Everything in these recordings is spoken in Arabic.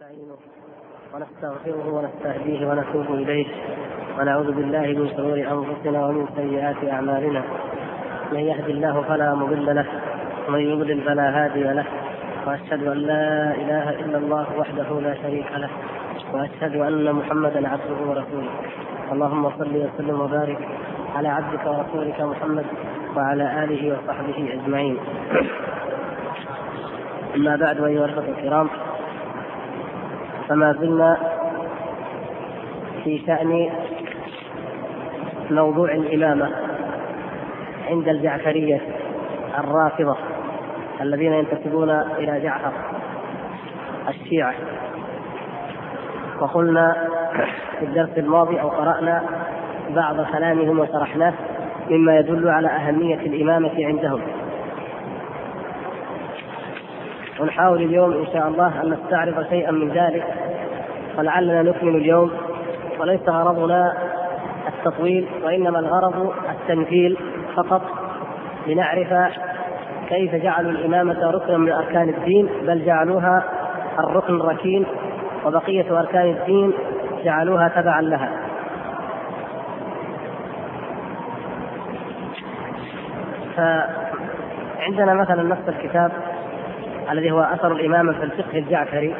ونستعينه ونستغفره ونستهديه ونتوب إليه ونعوذ بالله من شرور أنفسنا ومن سيئات أعمالنا. من يهد الله فلا مضل له ومن يضلل فلا هادي له، وأشهد أن لا إله إلا الله وحده لا شريك له، وأشهد أن محمدا عبده ورسوله. اللهم صل وسلم وبارك على عبدك ورسولك محمد وعلى آله وصحبه أجمعين. أما بعد، أيها الأخوة الكرام، فما زلنا في شأن موضوع الإمامة عند الجعفرية الرافضة الذين ينتسبون إلى جعفر الشيعة. وقلنا في الدرس الماضي أو قرأنا بعض كلامهم وشرحناه مما يدل على أهمية الإمامة عندهم، ونحاول اليوم إن شاء الله أن نستعرض شيئا من ذلك، ولعلنا نكمل اليوم. وليس غرضنا التطويل، وإنما الغرض التمثيل فقط، لنعرف كيف جعلوا الإمامة ركنا من أركان الدين، بل جعلوها الركن الركين، وبقية أركان الدين جعلوها تبعا لها. فعندنا مثلا نفس الكتاب الذي هو أثر الإمامة في الفقه الجعفري.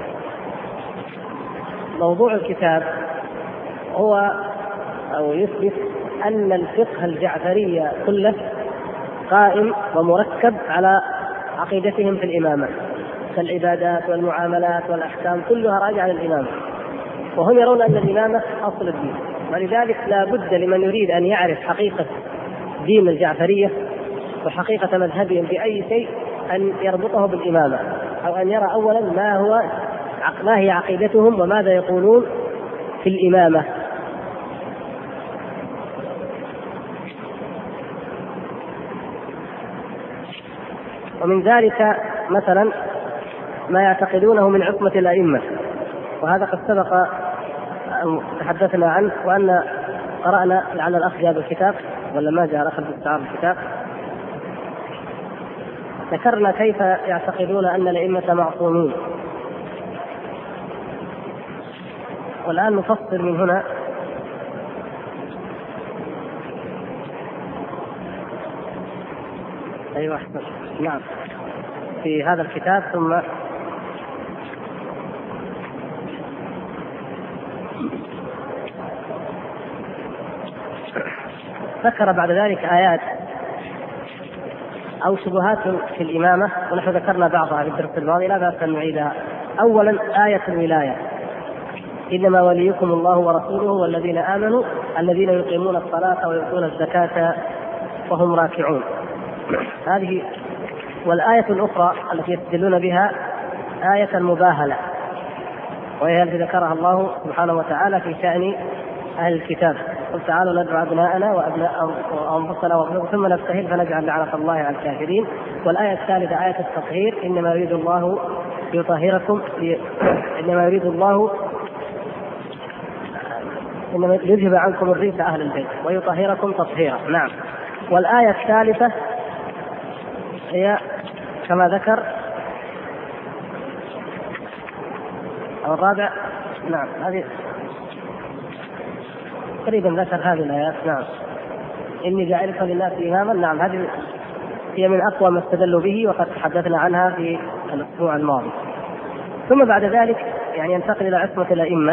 موضوع الكتاب هو أو يثبت أن الفقه الجعفري كله قائم ومركب على عقيدتهم في الإمامة، فالعبادات والمعاملات والأحكام كلها راجعة للإمامة، وهم يرون أن الإمامة أصل الدين. ولذلك لا بد لمن يريد أن يعرف حقيقة دين الجعفرية وحقيقة مذهبهم بأي شيء أن يربطه بالإمامة، أو أن يرى أولا ما هي عقيدتهم وماذا يقولون في الإمامة. ومن ذلك مثلا ما يعتقدونه من عصمة الأئمة، وهذا قد سبق تحدثنا عنه، وأن قرأنا لعل الأخ جاب الكتاب ولا ما جاء الأخ باستعارة الكتاب. ذكرنا كيف يعتقدون أن الأئمة معصومون، والآن نفصل من هنا. أيوة، نعم، في هذا الكتاب. ثم ذكر بعد ذلك آيات أو شبهات في الإمامة، ونحن ذكرنا بعضها في الدرس الماضي، لا بأس أن نعيدها. أولا آية الولاية: إنما وليكم الله ورسوله والذين آمنوا الذين يقيمون الصلاة ويؤتون الزكاة وهم راكعون. هذه. والآية الأخرى التي يستدلون بها آية المباهلة، وهي التي ذكرها الله سبحانه وتعالى في شأن أهل الكتاب: قل تعالوا ندعو أبناءنا وأبناء أنفسنا ثم نبتهل فنجعل لعنة الله على الكافرين. والآية الثالثة آية التطهير: إنما يريد الله ليطهركم إنما يذهب عنكم الرجس أهل البيت ويطهركم تطهيرا. نعم. والآية الثالثة هي كما ذكر، أو الرابع، نعم، هذه تقريبا ذكر هذه الآيات. نعم، إني جاعلك للناس إماما. نعم، هذه هي من أقوى ما استدلوا به، وقد تحدثنا عنها في الأسبوع الماضي. ثم بعد ذلك ينتقل إلى عصمة الأئمة،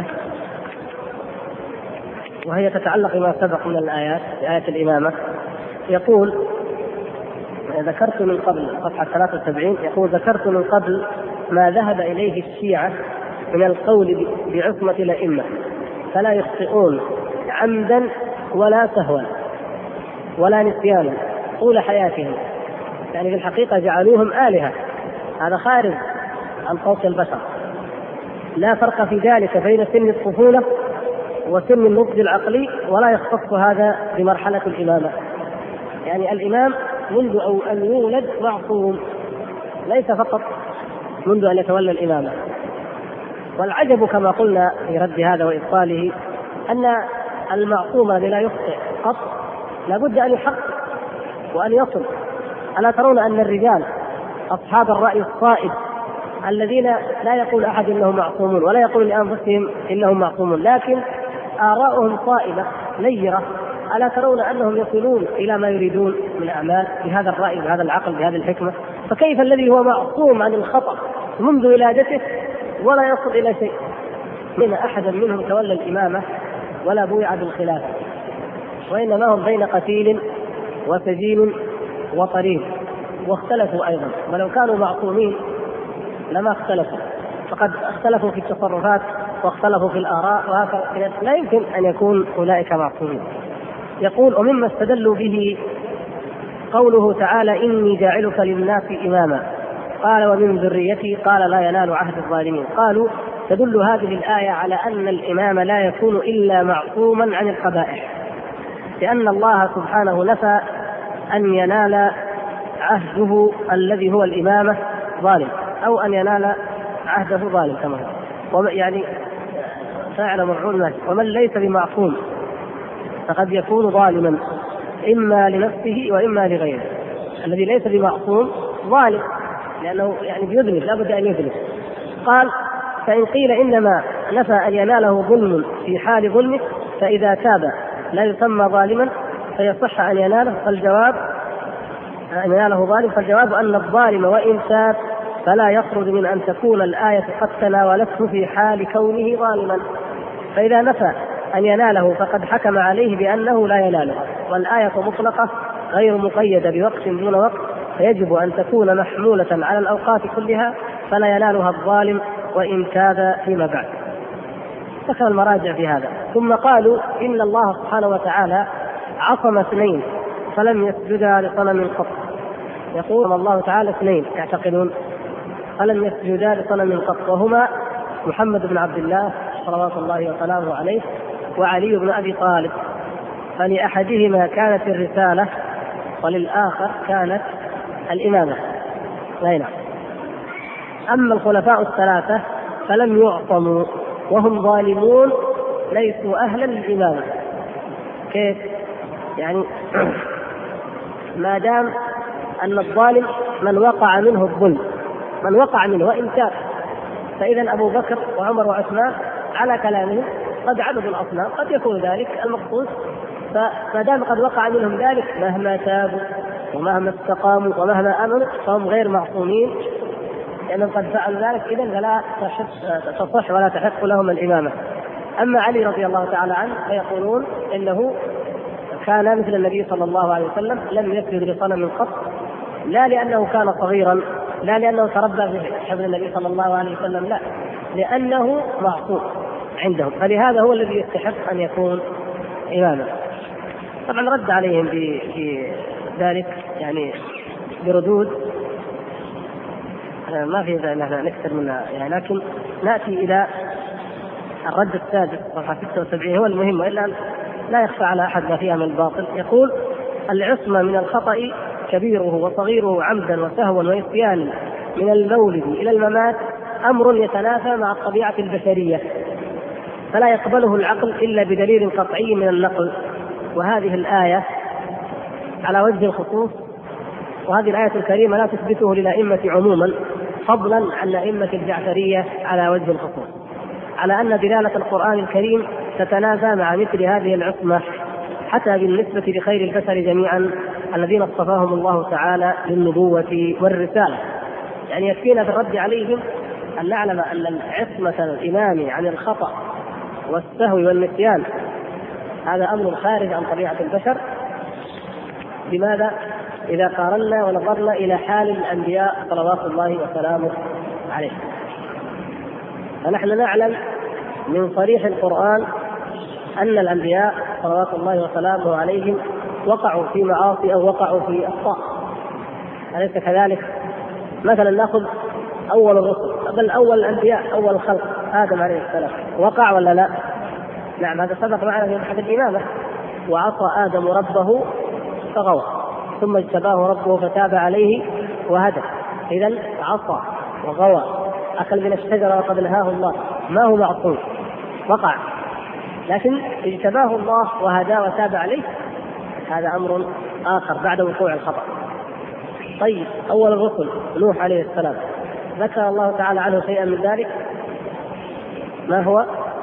وهي تتعلق بما سبق من الآيات. في آية الإمامة يقول: ذكرت من قبل، صفحة 73، يقول: ذكرت من قبل ما ذهب إليه الشيعة من القول بعصمة الأئمة، فلا يخطئون عمدا ولا سهوا ولا نسيانا طول حياتهم. يعني في الحقيقة جعلوهم آلهة، هذا خارج عن قوس البشر. لا فرق في ذلك بين سن الطفولة وسن النضج العقلي، ولا يختص هذا بمرحلة الإمامة. يعني الإمام منذ أن يولد معصوم، ليس فقط منذ أن يتولى الإمامة. والعجب كما قلنا في رد هذا وإبطاله أن المعصوم الذي لا يخطئ قط لابد أن يحقق وأن يصل. ألا ترون أن الرجال أصحاب الرأي الصائب الذين لا يقول أحد إنهم معصومون ولا يقول لأنفسهم إنهم معصومون، لكن آراؤهم صائبة نيرة. ألا ترون أنهم يصلون إلى ما يريدون من أعمال بهذا الرأي بهذا العقل بهذه الحكمة؟ فكيف الذي هو معصوم عن الخطأ منذ ولادته ولا يصل إلى شيء؟ من أحدا منهم تولى الإمامة ولا بويع بالخلافة، وإنما هم بين قتيل وسجين وطريد، واختلفوا أيضا. ولو كانوا معصومين لما اختلفوا، فقد اختلفوا في التصرفات واختلفوا في الآراء، وهكذا لا يمكن أن يكون أولئك معصومين. يقول: ومما استدلوا به قوله تعالى: إني جاعلك للناس إماما، قال: ومن ذريتي، قال: لا ينال عهد الظالمين. قالوا: تدل هذه الآية على أن الإمام لا يكون إلا معصوما عن القبائح، لأن الله سبحانه نفى أن ينال عهده الذي هو الإمامة ظالم، أو أن ينال عهده ظالم كما هو، يعني فاعل مفعول. ومن ليس بمعصوم فقد يكون ظالما إما لنفسه وإما لغيره. الذي ليس بمعصوم ظالم لأنه يعني بيذنب، لا بد أن يذنب. قال: فإن قيل إنما نفى أن يناله ظلم في حال ظلمه، فإذا تاب لا يسمى ظالما فيصح أن يناله، فالجواب أن يناله ظالم، فالجواب أن الظالم وإن تاب فلا يخرج من أن تكون الآية قد تناولته في حال كونه ظالما. فإذا نفى أن يناله فقد حكم عليه بأنه لا يناله، والآية مطلقة غير مقيدة بوقت دون وقت، فيجب أن تكون محمولة على الأوقات كلها، فلا ينالها الظالم وإن تاب فيما بعد. ذكر المراجع في هذا. ثم قالوا: إن الله سبحانه وتعالى عصم اثنين فلم يسجدا لصنم قط. يقول الله تعالى اثنين يعتقدون فلم يسجدا لصنم قط، وهما محمد بن عبد الله صلوات الله وسلامه عليه وعلي بن أبي طالب، فلأحدهما كانت الرسالة وللآخر كانت الإمامة. نعم. أما الخلفاء الثلاثة فلم يعصموا وهم ظالمون ليسوا أهلا للإمامة. كيف؟ يعني ما دام أن الظالم من وقع منه الظلم، من وقع منه وإن تاب، فإذا أبو بكر وعمر وعثمان على كلامهم قد عبدوا الأصنام، قد يكون ذلك المقصود. فما دام قد وقع منهم ذلك مهما تابوا ومهما استقاموا ومهما آمنوا فهم غير معصومين، لأنهم قد فعلوا ذلك، إذن فلا تصح ولا تحق لهم الإمامة. أما علي رضي الله تعالى عنه فيقولون إنه كان مثل النبي صلى الله عليه وسلم، لم يسجد لصنم قط، لا لأنه كان صغيرا، لا لأنه تربى في حفظ النبي صلى الله عليه وسلم، لا، لأنه معصوم عندهم، فلهذا هو الذي يستحق أن يكون إماما. طبعا رد عليهم في ذلك يعني بردود ما في ذا نحن نكثر منها يعني، لكن نأتي إلى الرد السادس صفحة 76 هو المهم، وإلا لا يخفى على أحد ما فيها من الباطل. يقول: العصمة من الخطأ كبيره وصغيره عمدا وسهوا وعصيانا من المولد إلى الممات أمر يتنافى مع الطبيعة البشرية، فلا يقبله العقل إلا بدليل قطعي من النقل. وهذه الآية على وجه الخصوص، وهذه الآية الكريمة لا تثبته للأئمة عموما، فضلا عن أئمة الجعفرية على وجه الخصوص، على أن دلالة القرآن الكريم تتنافى مع مثل هذه العصمة حتى بالنسبة لخير البشر جميعا الذين اصطفاهم الله تعالى للنبوة والرسالة. يعني يكفينا في الرد عليهم أن نعلم أن عصمة الإمام عن الخطأ والسهو والنسيان هذا أمر خارج عن طبيعة البشر. لماذا؟ إذا قارنا ونظرنا إلى حال الأنبياء صلوات الله وسلامه عليهم، فنحن نعلم من صريح القرآن أن الأنبياء صلوات الله وسلامه عليهم وقعوا في معاصي أو وقعوا في أخطاء، أليس كذلك؟ مثلا نأخذ أول الرسل، بل أول الأنبياء، أول الخلق آدم عليه السلام، وقع ولا لا؟ نعم، هذا سبق معنا في أحد الإمامة: وعصى آدم ربه فغوى ثم اجتباه ربه فتاب عليه وهدى. إذن عصى وغوى، أكل من الشجرة وقد نهاه الله، ما هو معصوم، وقع، لكن اجتباه الله وهداه وتاب عليه، هذا أمر آخر بعد وقوع الخطأ. طيب، أول الرسل نوح عليه السلام ذكر الله تعالى عنه شيئا من ذلك؟ ما هو؟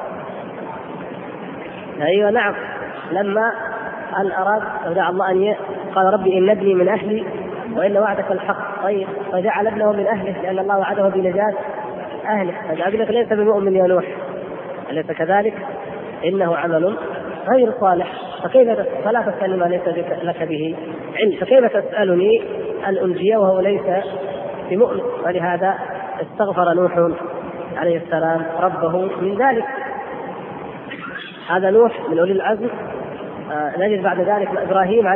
أيوة نعم، لما أن أراد ودعا الله أن قال ربي إن ابني من أهلي وإن وعدك الحق. طيب فجعل ابنه من أهله لأن الله وعده بنجاة أهله. فابنك ليس بمؤمن يا نوح، أليس كذلك؟ إنه عمل غير صالح. فلا تسأل ما ليس لك به علم، فكيف تسألني أن أنجيه وهو ليس بمؤمن؟ ولهذا استغفر نوح عليه السلام ربه من ذلك. هذا نوح من أولي العزم. نجد بعد ذلك إبراهيم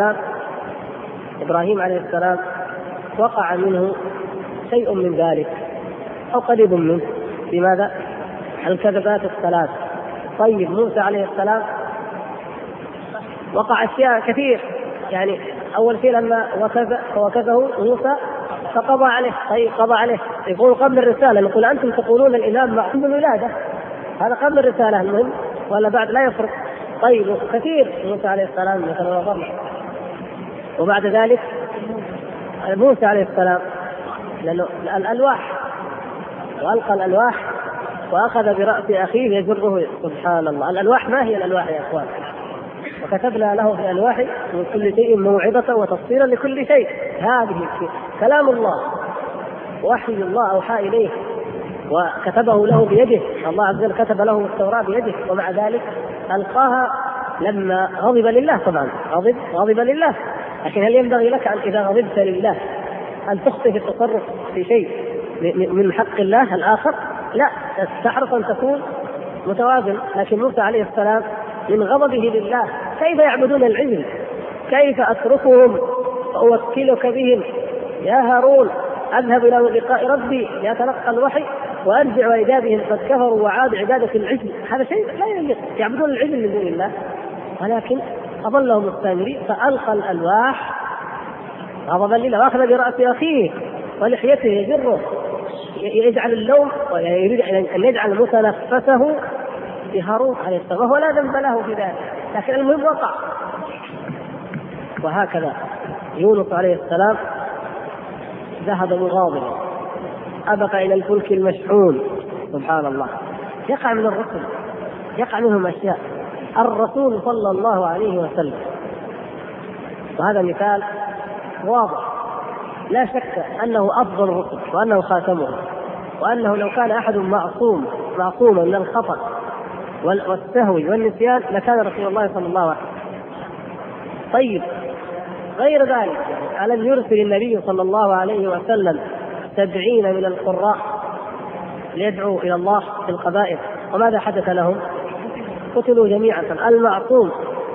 عليه السلام وقع منه شيء من ذلك أو قريب منه. لماذا؟ الكذبات الثلاث. طيب موسى عليه السلام وقع أشياء كثير، يعني أول شيء لما وكزه موسى فقضى عليه. طيب قضى عليه، يقول قبل الرسالة، نقول أنتم تقولون الإمام معصوم بالولادة، هذا قبل الرسالة المهم، ولا بعد لا يفرق. طيب كثير موسى عليه السلام مثلا. وبعد ذلك موسى عليه السلام لأنه الألواح، وألقى الألواح وأخذ برأس أخيه يجره. سبحان الله، الألواح ما هي الألواح يا أخوان؟ وكتبنا له في الألواح من كل شيء موعظة وتفصيلا لكل شيء. هذه كلام الله، وحي الله أوحى إليه وكتبه له بيده. الله عز وجل كتب له التوراة بيده، ومع ذلك ألقاها لما غضب لله. طبعا غضب لله، لكن هل ينبغي لك أن إذا غضبت لله أن تخطئ في التصرف في شيء من حق الله الآخر؟ لا، تحرص أن تكون متوازن. لكن موسى عليه السلام من غضبه لله، كيف يعبدون العجل؟ كيف أتركهم وأوكلك بهم يا هارون؟ أذهب إلى لقاء ربي يتلقى الوحي وأرجع وإجابهم قد كفروا وعادوا عبادة العجل. هذا شيء لا يليق، يعبدون العجل من دون الله. ولكن أضلهم السامري فألقى الألواح غضبا لله، وأخذ برأس أخيه ولحيته يجره، يجعل اللوم ويريد أن يجعل متنفسه بهارون عليه السلام، وهو لا ذنب له في ذلك، لكن المهم وقع. وهكذا يونس عليه السلام ذهب مغاضبا، أبق إلى الفلك المشحون. سبحان الله، يقع من الرسل، يقع منهم أشياء. الرسول صلى الله عليه وسلم، وهذا مثال واضح لا شك أنه أفضل الرسل وأنه خاتمهم، وأنه لو كان أحد معصوما من الخطأ والسهو والنسيان لكان رسول الله صلى الله عليه وسلم. طيب غير ذلك، ألم يرسل النبي صلى الله عليه وسلم 70 من القراء ليدعوا إلى الله في القبائل؟ وماذا حدث لهم؟ قتلوا جميعا. المعصوم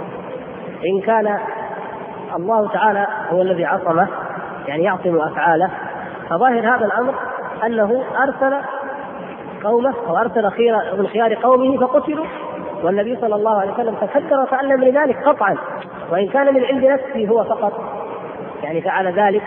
إن كان الله تعالى هو الذي عصمه، يعني يعصم أفعاله، فظاهر هذا الأمر أنه أرسل قومه أو أرسل من خيار قومه فقتلوا، والنبي صلى الله عليه وسلم تفكر وتعلم لذلك قطعا، وإن كان من عند نفسه هو فقط يعني فعل ذلك.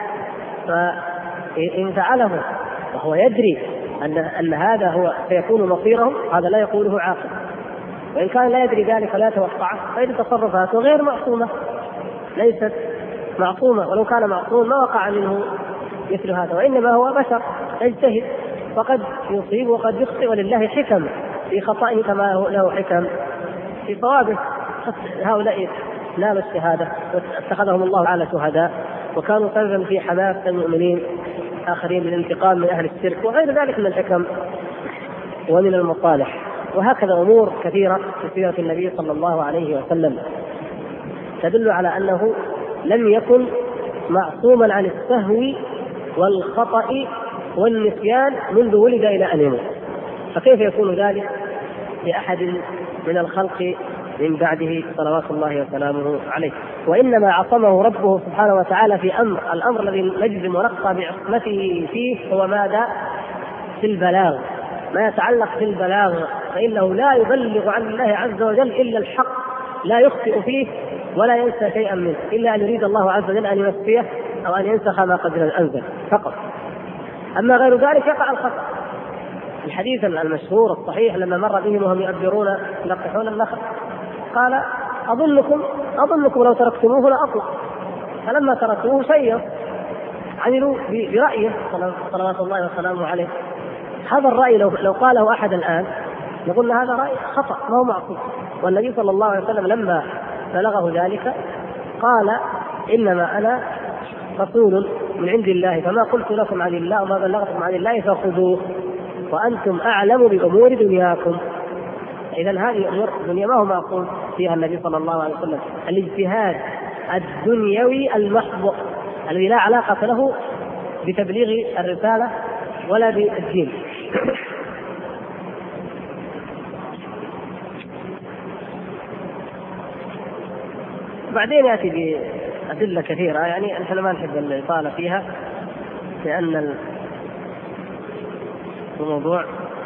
فإن فعله وهو يدري أن هذا هو سيكون مصيرهم، هذا لا يقوله عاقل. وإن كان لا يدري ذلك ولا يتوقعه فإن تصرفاته غير معصومة، ليست معصومة. ولو كان معصوم ما وقع منه مثل هذا، وإنما هو بشر يجتهد، وقد يصيب وقد يخطئ، ولله حكم في خطئه كما له حكم في صوابه. هؤلاء نالوا الشهادة واتخذهم الله على شهداء، وكانوا سببا في حماس المؤمنين آخرين للانتقام من أهل الشرك وغير ذلك من الحكم ومن المصالح. وهكذا أمور كثيرة في سيرة النبي صلى الله عليه وسلم تدل على أنه لم يكن معصوما عن السهو والخطأ والنسيان منذ ولد إلى أن يموت. فكيف يكون ذلك لأحد من الخلق من بعده صلوات الله وسلامه عليه؟ وإنما عصمه ربه سبحانه وتعالى في الأمر الذي نجزم ونقطع بعصمته فيه هو ماذا؟ في البلاغ، ما يتعلق في البلاغ، فإنه لا يبلغ عن الله عز وجل إلا الحق، لا يخطئ فيه ولا ينسى شيئا منه إلا أن يريد الله عز وجل أن ينسيه أو أن ينسخ ما قد أنزل فقط. أما غير ذلك يقع الخطأ. الحديث المشهور الصحيح لما مر بهم وهم يلقحون النخل قال أظنكم لو تركتموه لأطلق، فلما تركوه شير عملوا برأيه صلوات الله وسلامه عليه. هذا الرأي لو قاله أحد الآن يقول هذا رأي خطأ ما هو معقول. والنبي صلى الله عليه وسلم لما بلغه ذلك قال إنما أنا رسول من عند الله فما قلت لكم عن الله وما بلغتكم عن الله فخذوه وأنتم أعلم بأمور دنياكم. إذن هذه أمور الدنيا ما هو معقول فيها النبي صلى الله عليه وسلم. الاجتهاد الدنيوي المحض الذي لا علاقة له بتبليغ الرسالة ولا بالدين. بعدين يأتي بأدلة كثيرة، يعني نحن ما نحب الإطالة فيها لأن الموضوع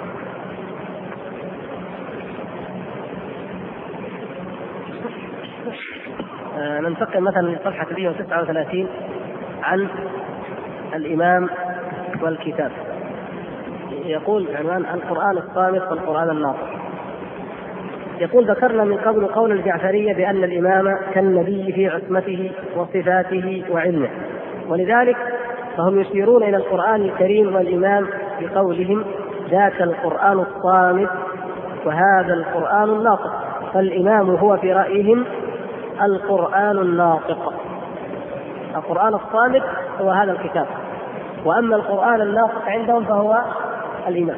ننتقل مثلا لصفحة 139 عن الإمام والكتاب. يقول عنوان القرآن الصامت والقرآن الناطق. يقول ذكرنا من قبل قول الجعفرية بأن الإمام كالنبي في عصمته وصفاته وعلمه، ولذلك فهم يشيرون إلى القرآن الكريم والإمام بقولهم ذاك القرآن الصامت وهذا القرآن الناطق. فالإمام هو في رأيهم القرآن الناطق. القرآن الصامت هو هذا الكتاب، وأما القرآن الناطق عندهم فهو الإمام.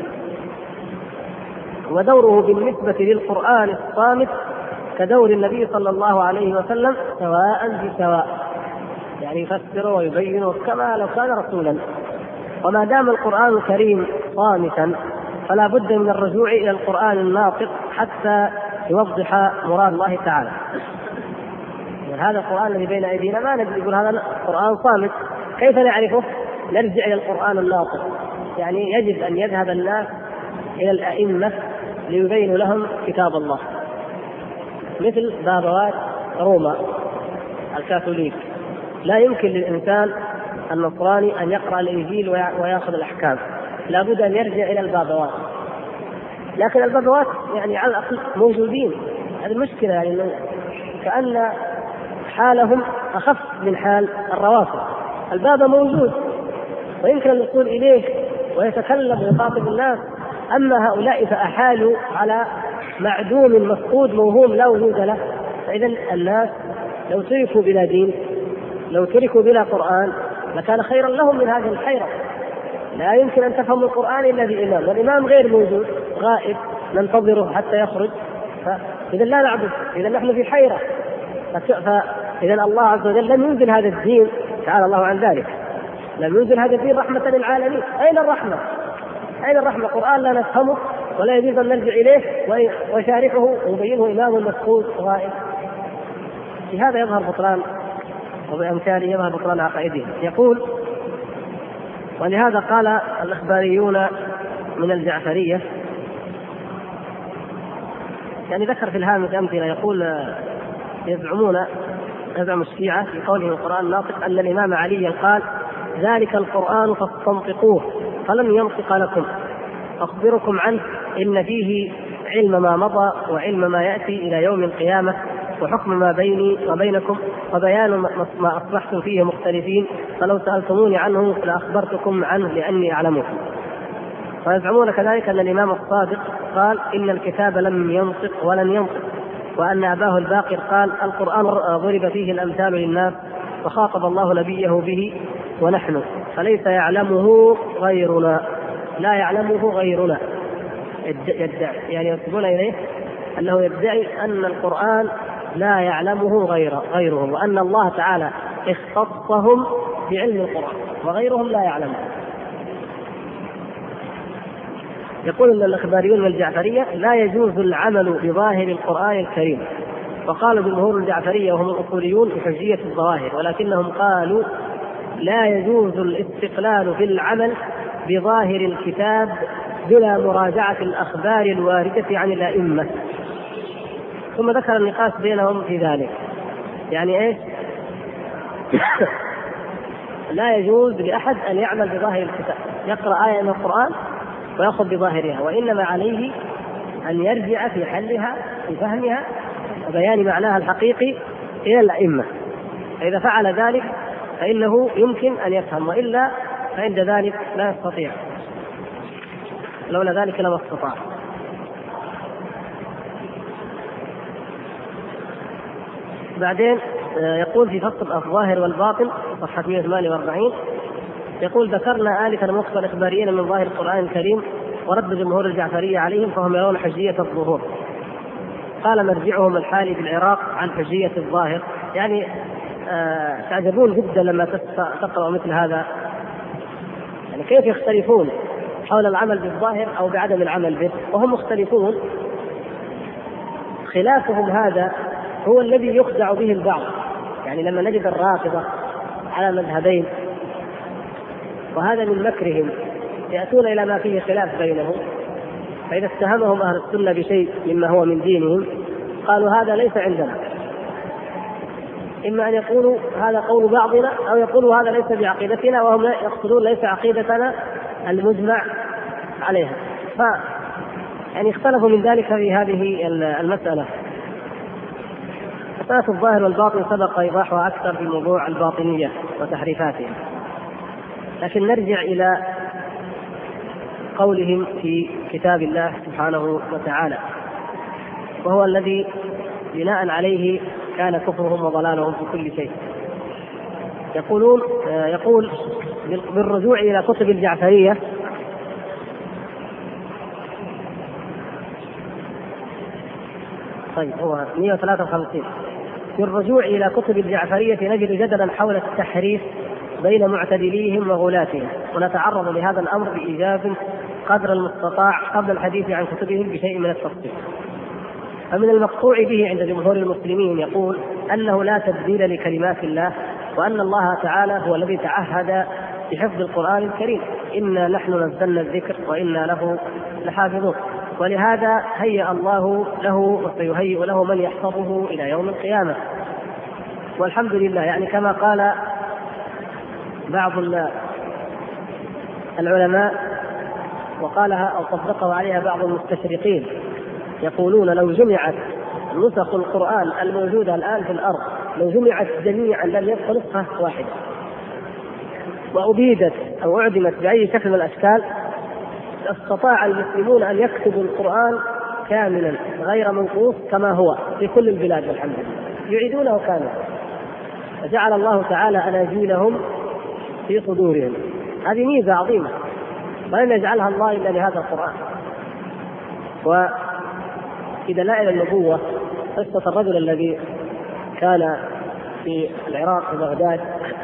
ودوره بالنسبة للقرآن الصامت كدور النبي صلى الله عليه وسلم سواء بسواء، يعني يفسر ويبين كما لو كان رسولا. وما دام القرآن الكريم صامتا فلا بد من الرجوع إلى القرآن الناطق حتى يوضح مراد الله تعالى. هذا القرآن الذي بين أيدينا ما نجد يقول هذا القرآن صامت، كيف نعرفه؟ نرجع إلى القرآن الناطق. يعني يجب أن يذهب الناس إلى الأئمة ليبينوا لهم كتاب الله، مثل بابوات روما الكاثوليك. لا يمكن للإنسان النصراني أن يقرأ الإنجيل ويأخذ الأحكام، لا بد أن يرجع إلى البابوات. لكن البابوات يعني على الأقل موجودين. هذه المشكلة، يعني كأن حالهم أخف من حال الروافض. البابا موجود ويمكن الوصول إليه ويتكلم ويخاطب الناس، أما هؤلاء فأحالوا على معدوم مفقود موهوم لا وجود له. فإذا الناس لو تركوا بلا دين، لو تركوا بلا قرآن لكان خيرا لهم من هذه الحيرة. لا يمكن أن تفهموا القرآن إلا بإمام، والإمام غير موجود غائب ننتظره حتى يخرج، فإذا لا نعبد، إذا نحن في حيرة. فإذا الله عز وجل لم ينزل هذا الدين، تعالى الله عن ذلك، لم ينزل هذا الدين رحمة للعالمين. أين الرحمة؟ أين الرحمة؟ قرآن لا نفهمه ولا يجوز أن نرجع إليه وشارحه ويبينه إمام مفقود غائب. بهذا يظهر بطلان، وبأمثاله يظهر بطلان عقائدهم. يقول ولهذا قال الإخباريون من الجعفرية، يعني ذكر في الهامش أمثلة، يقول يزعم الشيعة في قوله القرآن الناطق أن الإمام علي قال ذلك القرآن فاستنطقوه فلن ينطق لكم، أخبركم عنه إن فيه علم ما مضى وعلم ما يأتي إلى يوم القيامة وحكم ما بيني وبينكم وبيان ما أصبحتم فيه مختلفين، فلو سألتموني عنه لأخبرتكم عنه لأني أعلمه. ويزعمون كذلك أن الإمام الصادق قال إن الكتاب لم ينطق ولن ينطق، وأن أباه الباقر قال القرآن ضرب فيه الأمثال للناس فخاطب الله نبيه به ونحن فليس يعلمه غيرنا، لا يعلمه غيرنا. يدعي، يعني ينسبون إليه أنه يدعي أن القرآن لا يعلمه غيره، وأن الله تعالى اختصهم بعلم القرآن وغيرهم لا يعلمه. يقول أن الإخباريون والجعفرية لا يجوز العمل بظاهر القرآن الكريم، وقال جمهور الجعفرية وهم الأصوليون بحجية الظواهر، ولكنهم قالوا لا يجوز الاستقلال في العمل بظاهر الكتاب بلا مراجعة الأخبار الواردة عن الأئمة. ثم ذكر النقاش بينهم في ذلك، يعني إيش؟ لا يجوز لأحد أن يعمل بظاهر الكتاب، يقرأ آية من القرآن ويأخذ بظاهرها، وإنما عليه أن يرجع في حلها في فهمها وبيان معناها الحقيقي إلى الأئمة. فإذا فعل ذلك فإنه يمكن أن يفهم، وإلا فعند ذلك لا يستطيع، لولا ذلك لما استطاع. بعدين يقول في فصل الظاهر والباطن صفحة 148 يقول: ذكرنا آلفا الوصف الإخباريين من ظاهر القرآن الكريم ورد جمهور الجعفرية عليهم فهم يرون حجية الظهور. قال مرجعهم الحالي في العراق عن حجية الظاهر. يعني تعجبون جدا لما تقرأ مثل هذا، يعني كيف يختلفون حول العمل بالظاهر أو بعدم العمل به، وهم مختلفون. خلافهم هذا هو الذي يخدع به البعض. يعني لما نجد الرافضة على مذهبين، وهذا من مكرهم، يأتون إلى ما فيه خلاف بينهم، فإذا اتهمهم أهل السنة بشيء مما هو من دينهم قالوا هذا ليس عندنا. إما أن يقولوا هذا قول بعضنا، أو يقولوا هذا ليس بعقيدتنا، وهم يقصدون ليس عقيدتنا المجمع عليها. يعني اختلفوا من ذلك في هذه المسألة. مسألة الظاهر والباطن سبق إيضاحها أكثر في موضوع الباطنية وتحريفاتهم، لكن نرجع إلى قولهم في كتاب الله سبحانه وتعالى، وهو الذي بناء عليه كان كفرهم وضلالهم في كل شيء. يقول بالرجوع إلى كتب الجعفرية، طيب هو 153، بالرجوع إلى كتب الجعفرية نجد جدلا حول التحريف بين معتدليهم وغلاتهم، ونتعرض لهذا الأمر بإيجاز قدر المستطاع قبل الحديث عن كتبهم بشيء من التفصيل. فمن المقطوع به عند جمهور المسلمين يقول أنه لا تبديل لكلمات الله، وأن الله تعالى هو الذي تعهد بحفظ القرآن الكريم: إنا نحن نزلنا الذكر وإنا له لحافظون. ولهذا هيأ الله له وسيهيئ له من يحفظه إلى يوم القيامة، والحمد لله. يعني كما قال بعض العلماء وقالها أو طبقوا عليها بعض المستشرقين، يقولون لو جمعت نسخ القرآن الموجودة الآن في الأرض، لو جمعت جميعا لم يبق نسخة واحدة، وأبيدت أو أعدمت بأي شكل من الأشكال، استطاع المسلمون أن يكتبوا القرآن كاملا غير منقوص كما هو في كل البلاد والحمد لله، يعيدونه كاملا. فجعل الله تعالى أناجيلهم في صدورهم. هذه ميزة عظيمة ولم يجعلها الله إلا لهذا القرآن. وفي دلائل النبوة قصة الرجل الذي كان في العراق في بغداد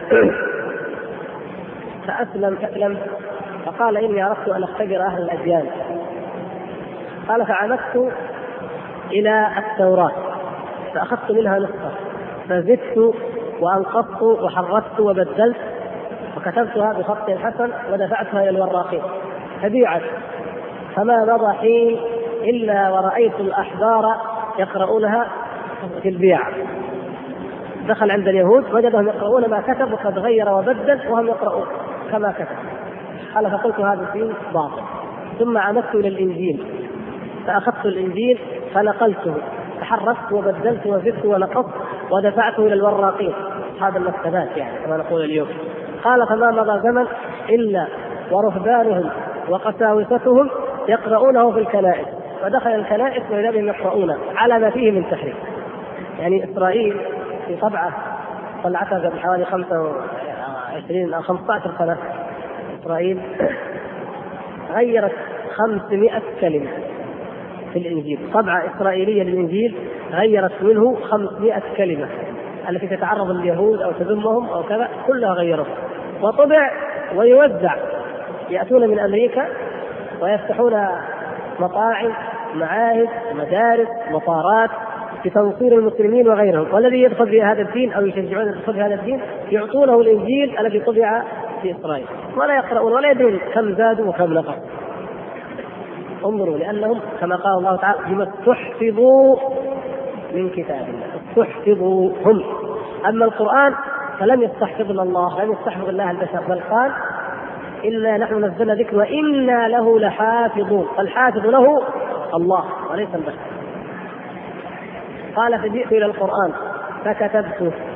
فأسلم فقال: إني أردت أن أختبر أهل الأديان. قال: فعمدت إلى التوراة فأخذت منها نسخة، فزدت وأنقصت وحرفت وبدلت وكتبتها بخط حسن ودفعتها إلى الوراقين فبيعت. فما مضى حين إلا ورأيت الأحبار يقرؤونها في البيع. دخل عند اليهود وجدهم يقرؤون ما كتب وقد غير وبدل وهم يقرؤون كما كتب. قال: فقلت هذا الدين باطل. ثم عمدت إلى الإنجيل فأخذت الإنجيل فنقلته، تحرفت وبدلت وزدت ونقصت ودفعته إلى الوراقين، هذا المكتبات يعني كما نقول اليوم. قال: فما مضى زمن إلا ورهبانهم وقساوستهم يقرؤونه في الكنائس، فدخل الكنائس وإذا بهم يقرؤون على ما فيه من تحريف. يعني إسرائيل في طبعة طلعتها قبل حوالي 25 أو 15 سنة، إسرائيل غيرت 500 كلمة في الإنجيل. طبعة إسرائيلية للإنجيل غيرت منه 500 كلمة التي تتعرض لليهود أو تذمهم أو كذا، كلها غيروا. وطبع ويوزع، يأتون من أمريكا ويفتحون مطاعم، معاهد، مدارس، مطارات لتنصير المسلمين وغيرهم، والذي يدخل في هذا الدين أو يشجعون يدخل في هذا الدين يعطونه الإنجيل الذي طبع في إسرائيل، ولا يقرؤون ولا يدرون كم زادوا وكم نقصوا. انظروا، لأنهم كما قال الله تعالى: بما استحفظوا من كتاب الله، استحفظوا هم. أما القرآن فلم يستحفظنا الله، لم يستحفظ الله البشر، بل قال: إنا نحن نزلنا ذكر وإنا له لحافظون، فالحافظ له الله وليس البشر. قال: فجئت إلى القرآن فكتبته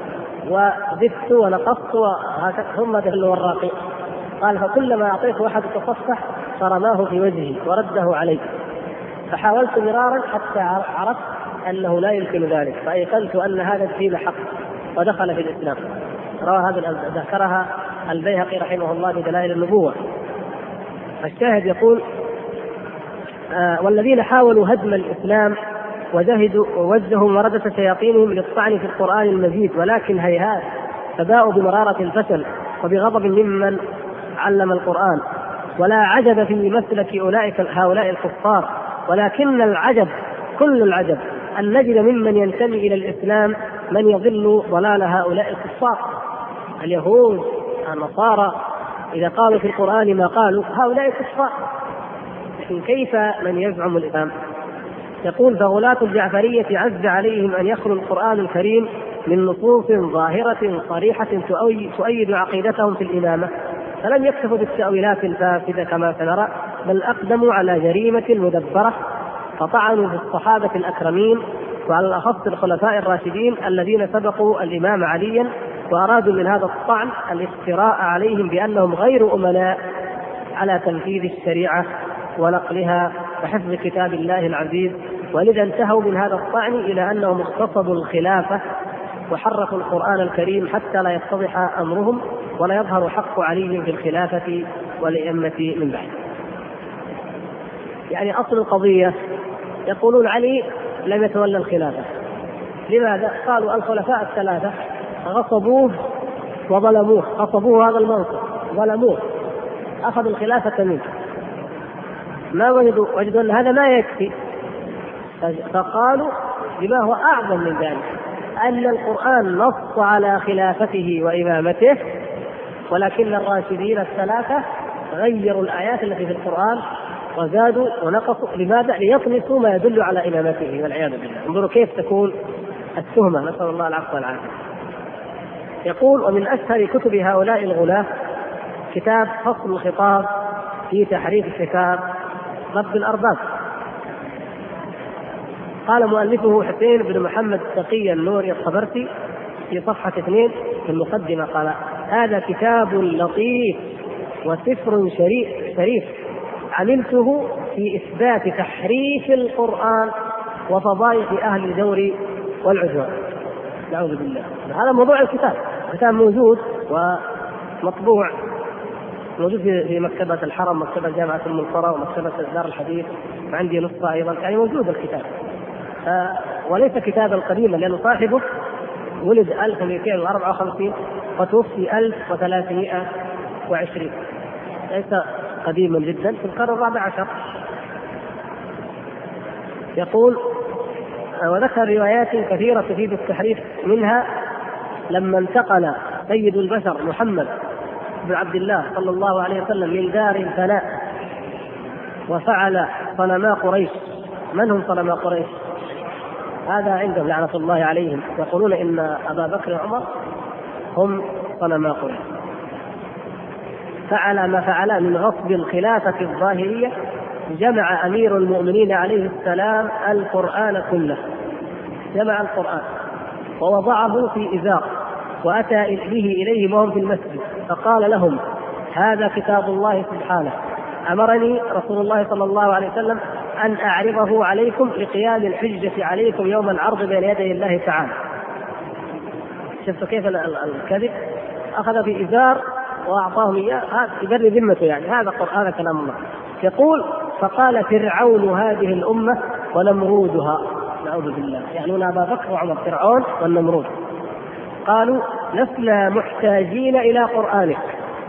وزدت ونقصت وهكذا ثم دخل الراقي. قال فكلما أعطيته أحد تصفح فرماه في وجهي ورده علي، فحاولت مرارا حتى عرفت أنه لا يمكن ذلك، فأيقنت أن هذا الدين حق ودخل في الإسلام. ذكرها البيهقي رحمه الله بدلائل النبوة. الشاهد يقول والذين حاولوا هدم الإسلام وجهدوا ووجهوا مردة شياطينهم للطعن في القرآن المجيد، ولكن هيهات فباءوا بمرارة الفشل وبغضب ممن علم القرآن. ولا عجب في مسلك هؤلاء الكفار، ولكن العجب كل العجب أن نجد ممن ينتمي إلى الإسلام من يضل ضلال هؤلاء الكفار. اليهود النصارى إذا قالوا في القرآن ما قالوا هؤلاء كفار، لكن كيف من يزعم الإسلام؟ يقول فغلاة الجعفرية عز عليهم أن يخلو القرآن الكريم من نصوص ظاهرة صريحة تؤيد عقيدتهم في الإمامة، فلم يكتفوا بالتأويلات الفاسدة كما سنرى، بل أقدموا على جريمة مدبرة، فطعنوا في الصحابة الأكرمين وعلى الأخص الخلفاء الراشدين الذين سبقوا الإمام عليا، وأرادوا من هذا الطعن الافتراء عليهم بأنهم غير أمناء على تنفيذ الشريعة ونقلها وحفظ كتاب الله العزيز. ولذا انتهوا من هذا الطعن إلى أنهم اغتصبوا الخلافة وحرفوا القرآن الكريم حتى لا يتضح أمرهم ولا يظهر حق علي في الخلافة والأئمة من بعد. يعني أصل القضية يقولون علي لم يتولى الخلافة. لماذا؟ قالوا الخلفاء الثلاثة غصبوه وظلموه، غصبوه هذا المنصب ظلموه، أخذوا الخلافة منه، ما وجدوا أن هذا ما يكفي، فقالوا بما هو أعظم من ذلك أن القرآن نص على خلافته وإمامته، ولكن الراشدين الثلاثة غيروا الآيات التي في القرآن وزادوا ونقصوا. لماذا؟ ليطمسوا ما يدل على إمامته والعياذ بالله. انظروا كيف تكون التهمة، نسأل الله العفو والعافية. يقول ومن أشهر كتب هؤلاء الغلاة كتاب فصل الخطاب في تحريف كتاب رب الأرباب. قال مؤلفه حسين بن محمد تقي النوري الصبرتي في صفحة 2 في المقدمة قال هذا كتاب لطيف وسفر شريف عملته في إثبات تحريف القرآن وفضائح أهل الجور والعدوان. نعوذ بالله. هذا موضوع الكتاب موجود ومطبوع، موجود في مكتبة الحرم، مكتبة جامعة المنصورة، ومكتبة دار الحديث، وعندي نسخة أيضا، يعني موجود الكتاب. وليس كتابا قديما لأنه صاحبه ولد 1254 وتوفي 1320، ليس قديما جدا، في القرن الرابع عشر. يقول وذكر روايات كثيرة تفيد التحريف، منها لما انتقل سيد البشر محمد بن عبد الله صلى الله عليه وسلم من دار الفناء وفعل صنما قريش. من هم صنما قريش؟ هذا عندهم لعنة الله عليهم، يقولون إن أبا بكر وعمر هم صنما قريش. فعل ما فعل من غصب الخلافة الظاهرية، جمع أمير المؤمنين عليه السلام القرآن كله، جمع القرآن ووضعه في إزار وأتى به إليهم وهم في المسجد، فقال لهم هذا كتاب الله سبحانه، أمرني رسول الله صلى الله عليه وسلم أن أعرضه عليكم لقيام الحجة عليكم يوم العرض بين يدي الله تعالى. شفتوا كيف الكذب؟ أخذ في إزار وأعطاهم إياه، يبرر ذمته، يعني هذا قرآن كلام الله. يقول فقال فرعون هذه الأمة ونمرودها، نعوذ بالله، يعني أبا بكر وعمر، فرعون والنمرود، قالوا لسنا محتاجين إلى قرآنك،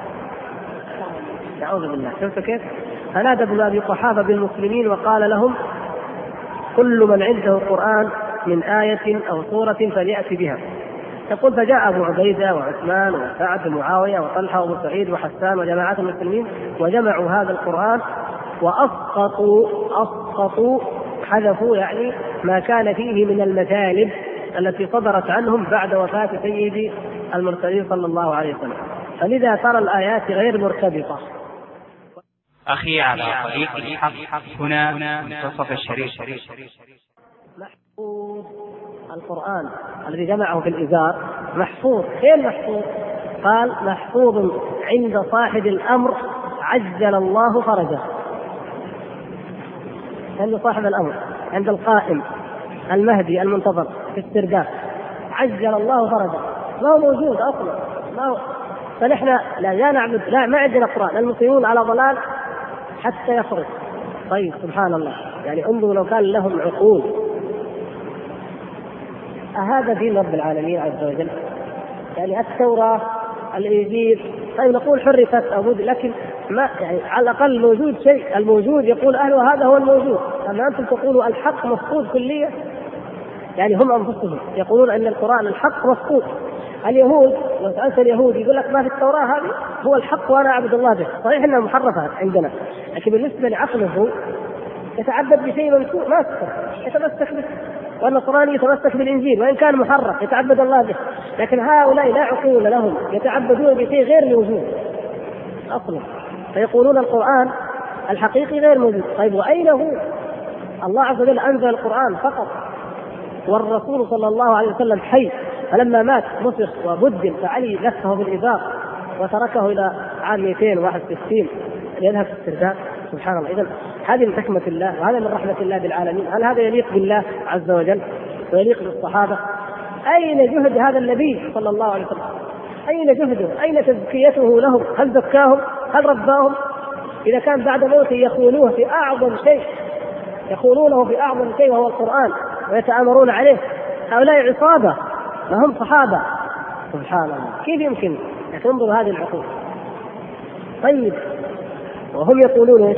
نعوذ بالله. شفتوا كيف؟ فنادى ابن أبي قحافة بالمسلمين وقال لهم كل من عنده قرآن من آية أو سورة فليأتي بها. يقول فجاء أبو عبيدة وعثمان وسعد ومعاوية وطلحة وأبو سعيد وحسان وجماعات المسلمين وجمعوا هذا القرآن وأسقطوا حذفوا يعني ما كان فيه من المثالب التي صدرت عنهم بعد وفاة سيد المرسلين صلى الله عليه وسلم. فلذا ترى الآيات غير مرتبطة. أخي على طريق الحق هنا منتصف الشريف. محفوظ القرآن الذي جمعه في الإزار محفوظ. فين محفوظ؟ قال محفوظ عند صاحب الأمر عجل الله فرجه. عند صاحب الأمر، عند القائم المهدي المنتظر في السرداب، عجل الله فرجه. ما هو موجود أصلا، ما هو. فنحن لا نعبد، لا ما عندنا قرآن، المسلمون على ضلال حتى يخرج. طيب سبحان الله، يعني انظروا لو كان لهم عقول. هذا دين رب العالمين عز وجل. يعني التوراة، الإنجيل، طيب نقول حرفت أو لكن ما يعني على الأقل موجود شيء، الموجود يقول أهله هذا هو الموجود. أما أنتم تقولوا الحق مفقود كليا، يعني هم أنفسهم يقولون أن القرآن الحق مفقود. اليهود لو سألت اليهود يقول لك ما في التوراة هذه هو الحق وأنا أعبد الله به. صحيح أنها محرفة عندنا، لكن بالنسبة لعقله يتعبد بشيء ممسوح ما يتمسك به، والنصراني يتمسك بالإنجيل وإن كان محرف يتعبد الله به. لكن هؤلاء لا عقول لهم، يتعبدون بشيء غير موجود أصلا، فيقولون القرآن الحقيقي غير موجود. طيب وأين هو؟ الله عز وجل أنزل القرآن فقط، والرسول صلى الله عليه وسلم حي، فلما مات مسخ وبدل، فعلي لفه بالإزار وتركه إلى عام 261 ليذهب في السرداب. سبحان الله. إذن هذه من حكمة الله وهذا من رحمة الله بالعالمين. هل هذا يليق بالله عز وجل ويليق بالصحابة؟ أين جهد هذا النبي صلى الله عليه وسلم؟ أين جهده؟ أين تزكيته لهم؟ هل زكاهم؟ هل رباهم؟ إذا كان بعد موته يخونوه في أعظم شيء، يخونونه في أعظم شيء وهو القرآن ويتآمرون عليه. هؤلاء عصابة ما هم صحابة. سبحان الله، كيف يمكن تنظر هذه العقول؟ طيب وهم يقولون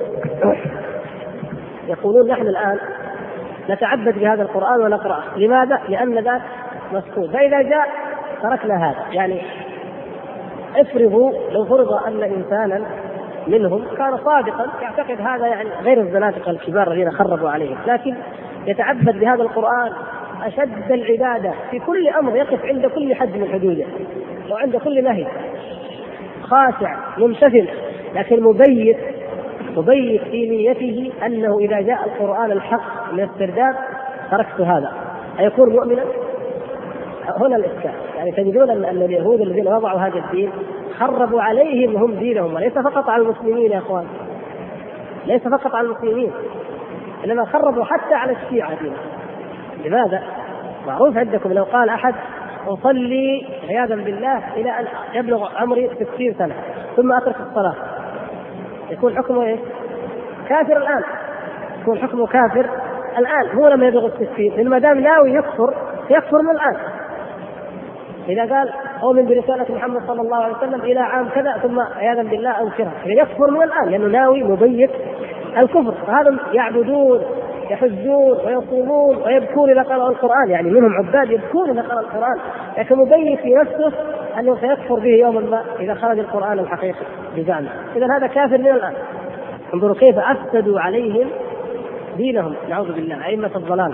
يقولون نحن الآن نتعبد بهذا القرآن ونقرأه. لماذا؟ لأن ذاك مفقود، فإذا جاء تركنا هذا. يعني افرضوا لو فرض أن إنسانا منهم كان صادقا يعتقد هذا، يعني غير الزنادقة الكبار الذين خربوا عليهم، لكن يتعبد بهذا القرآن أشد العبادة في كل أمر، يقف عند كل حد من حدوده وعند كل نهي، خاشع ممتثل، لكن مبيت في نيته أنه إذا جاء القرآن الحق من السرداب تركت هذا، أيكون مؤمنا؟ هنا الإشكال. يعني تجدون أن اليهود الذين وضعوا هذا الدين خربوا عليهم هم دينهم، وليس فقط على المسلمين يا أخوان، ليس فقط على المسلمين، إنما خربوا حتى على الشيعة دينهم. لماذا؟ معروف عندكم لو قال أحد أصلي عياذا بالله إلى أن يبلغ عمري 60 سنة ثم أترك الصلاة، يكون حكمه إيه؟ كافر الآن، يكون حكمه كافر الآن، هو لما يبلغ 60، لأن ما دام ناوي يكفر من الآن. إذا قال أؤمن برسالة محمد صلى الله عليه وسلم إلى عام كذا ثم عياذا بالله أنكرها، يكفر من الآن لأنه ناوي مبيت الكفر. فهذا يعبدون يحجون ويصومون ويبكون إذا قرأوا القرآن، يعني منهم عباد يبكون إذا قرأوا القرآن، لكن مبيت في نفسه أنه سيكفر به يوما ما إذا خرج القرآن الحقيقي بزعمه. إذا هذا كافر من الآن. انظروا كيف أفسدوا عليهم دينهم، نعوذ بالله، أئمة الضلال.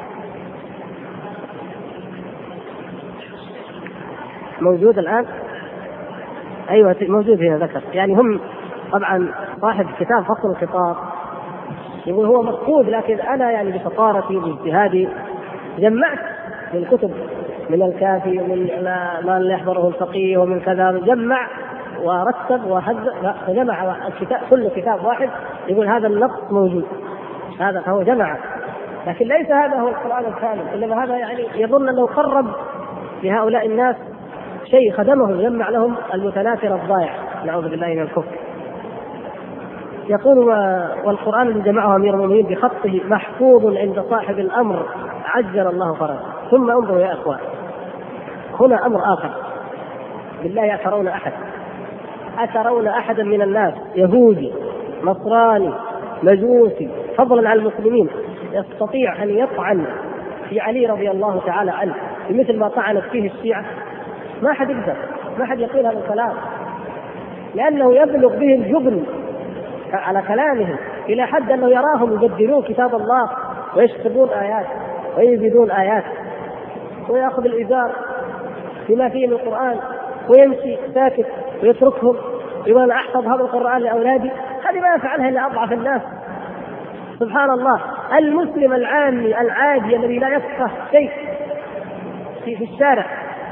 موجود الآن؟ أيوة موجود هنا ذكر. يعني هم طبعا صاحب كتاب فصل الخطاب يقول هو مفقود، لكن أنا يعني بشطارتي واجتهادي جمعت من كتب، من الكافي ومن ما لا يحضره الفقيه ومن كذا، جمع ورتب وهذب فجمع الكتاب، كل كتاب واحد يقول هذا النص موجود، هذا فهو جمع. لكن ليس هذا هو القرآن الكامل، إنما هذا يعني يظن أنه قرب لهؤلاء الناس شيء خدمهم، يجمع لهم المتناثر الضائع، نعوذ بالله من الكفر. يقول والقرآن الذي جمعه أمير المؤمنين بخطه محفوظ عند صاحب الأمر عجل الله فرجه. ثم انظروا يا أخوان، هنا أمر آخر. بالله أترون أحدا من الناس يهودي نصراني مجوسي فضلا عن المسلمين يستطيع أن يطعن في علي رضي الله تعالى عنه بمثل ما طعنت فيه الشيعة؟ ما حد يقدر، ما حد يقول هذا الكلام، لأنه يبلغ به الجبن على كلامهم إلى حد أنه يراهم يبدلون كتاب الله ويشتبون آيات ويزيدون آيات ويأخذ الإزار بما فيه من القرآن ويمشي ساكت ويتركهم يقول أحفظ هذا القرآن لأولادي. هذه ما يفعلها إلا أضعف الناس. سبحان الله، المسلم العامي العادي الذي لا يفقه شيء في الشارع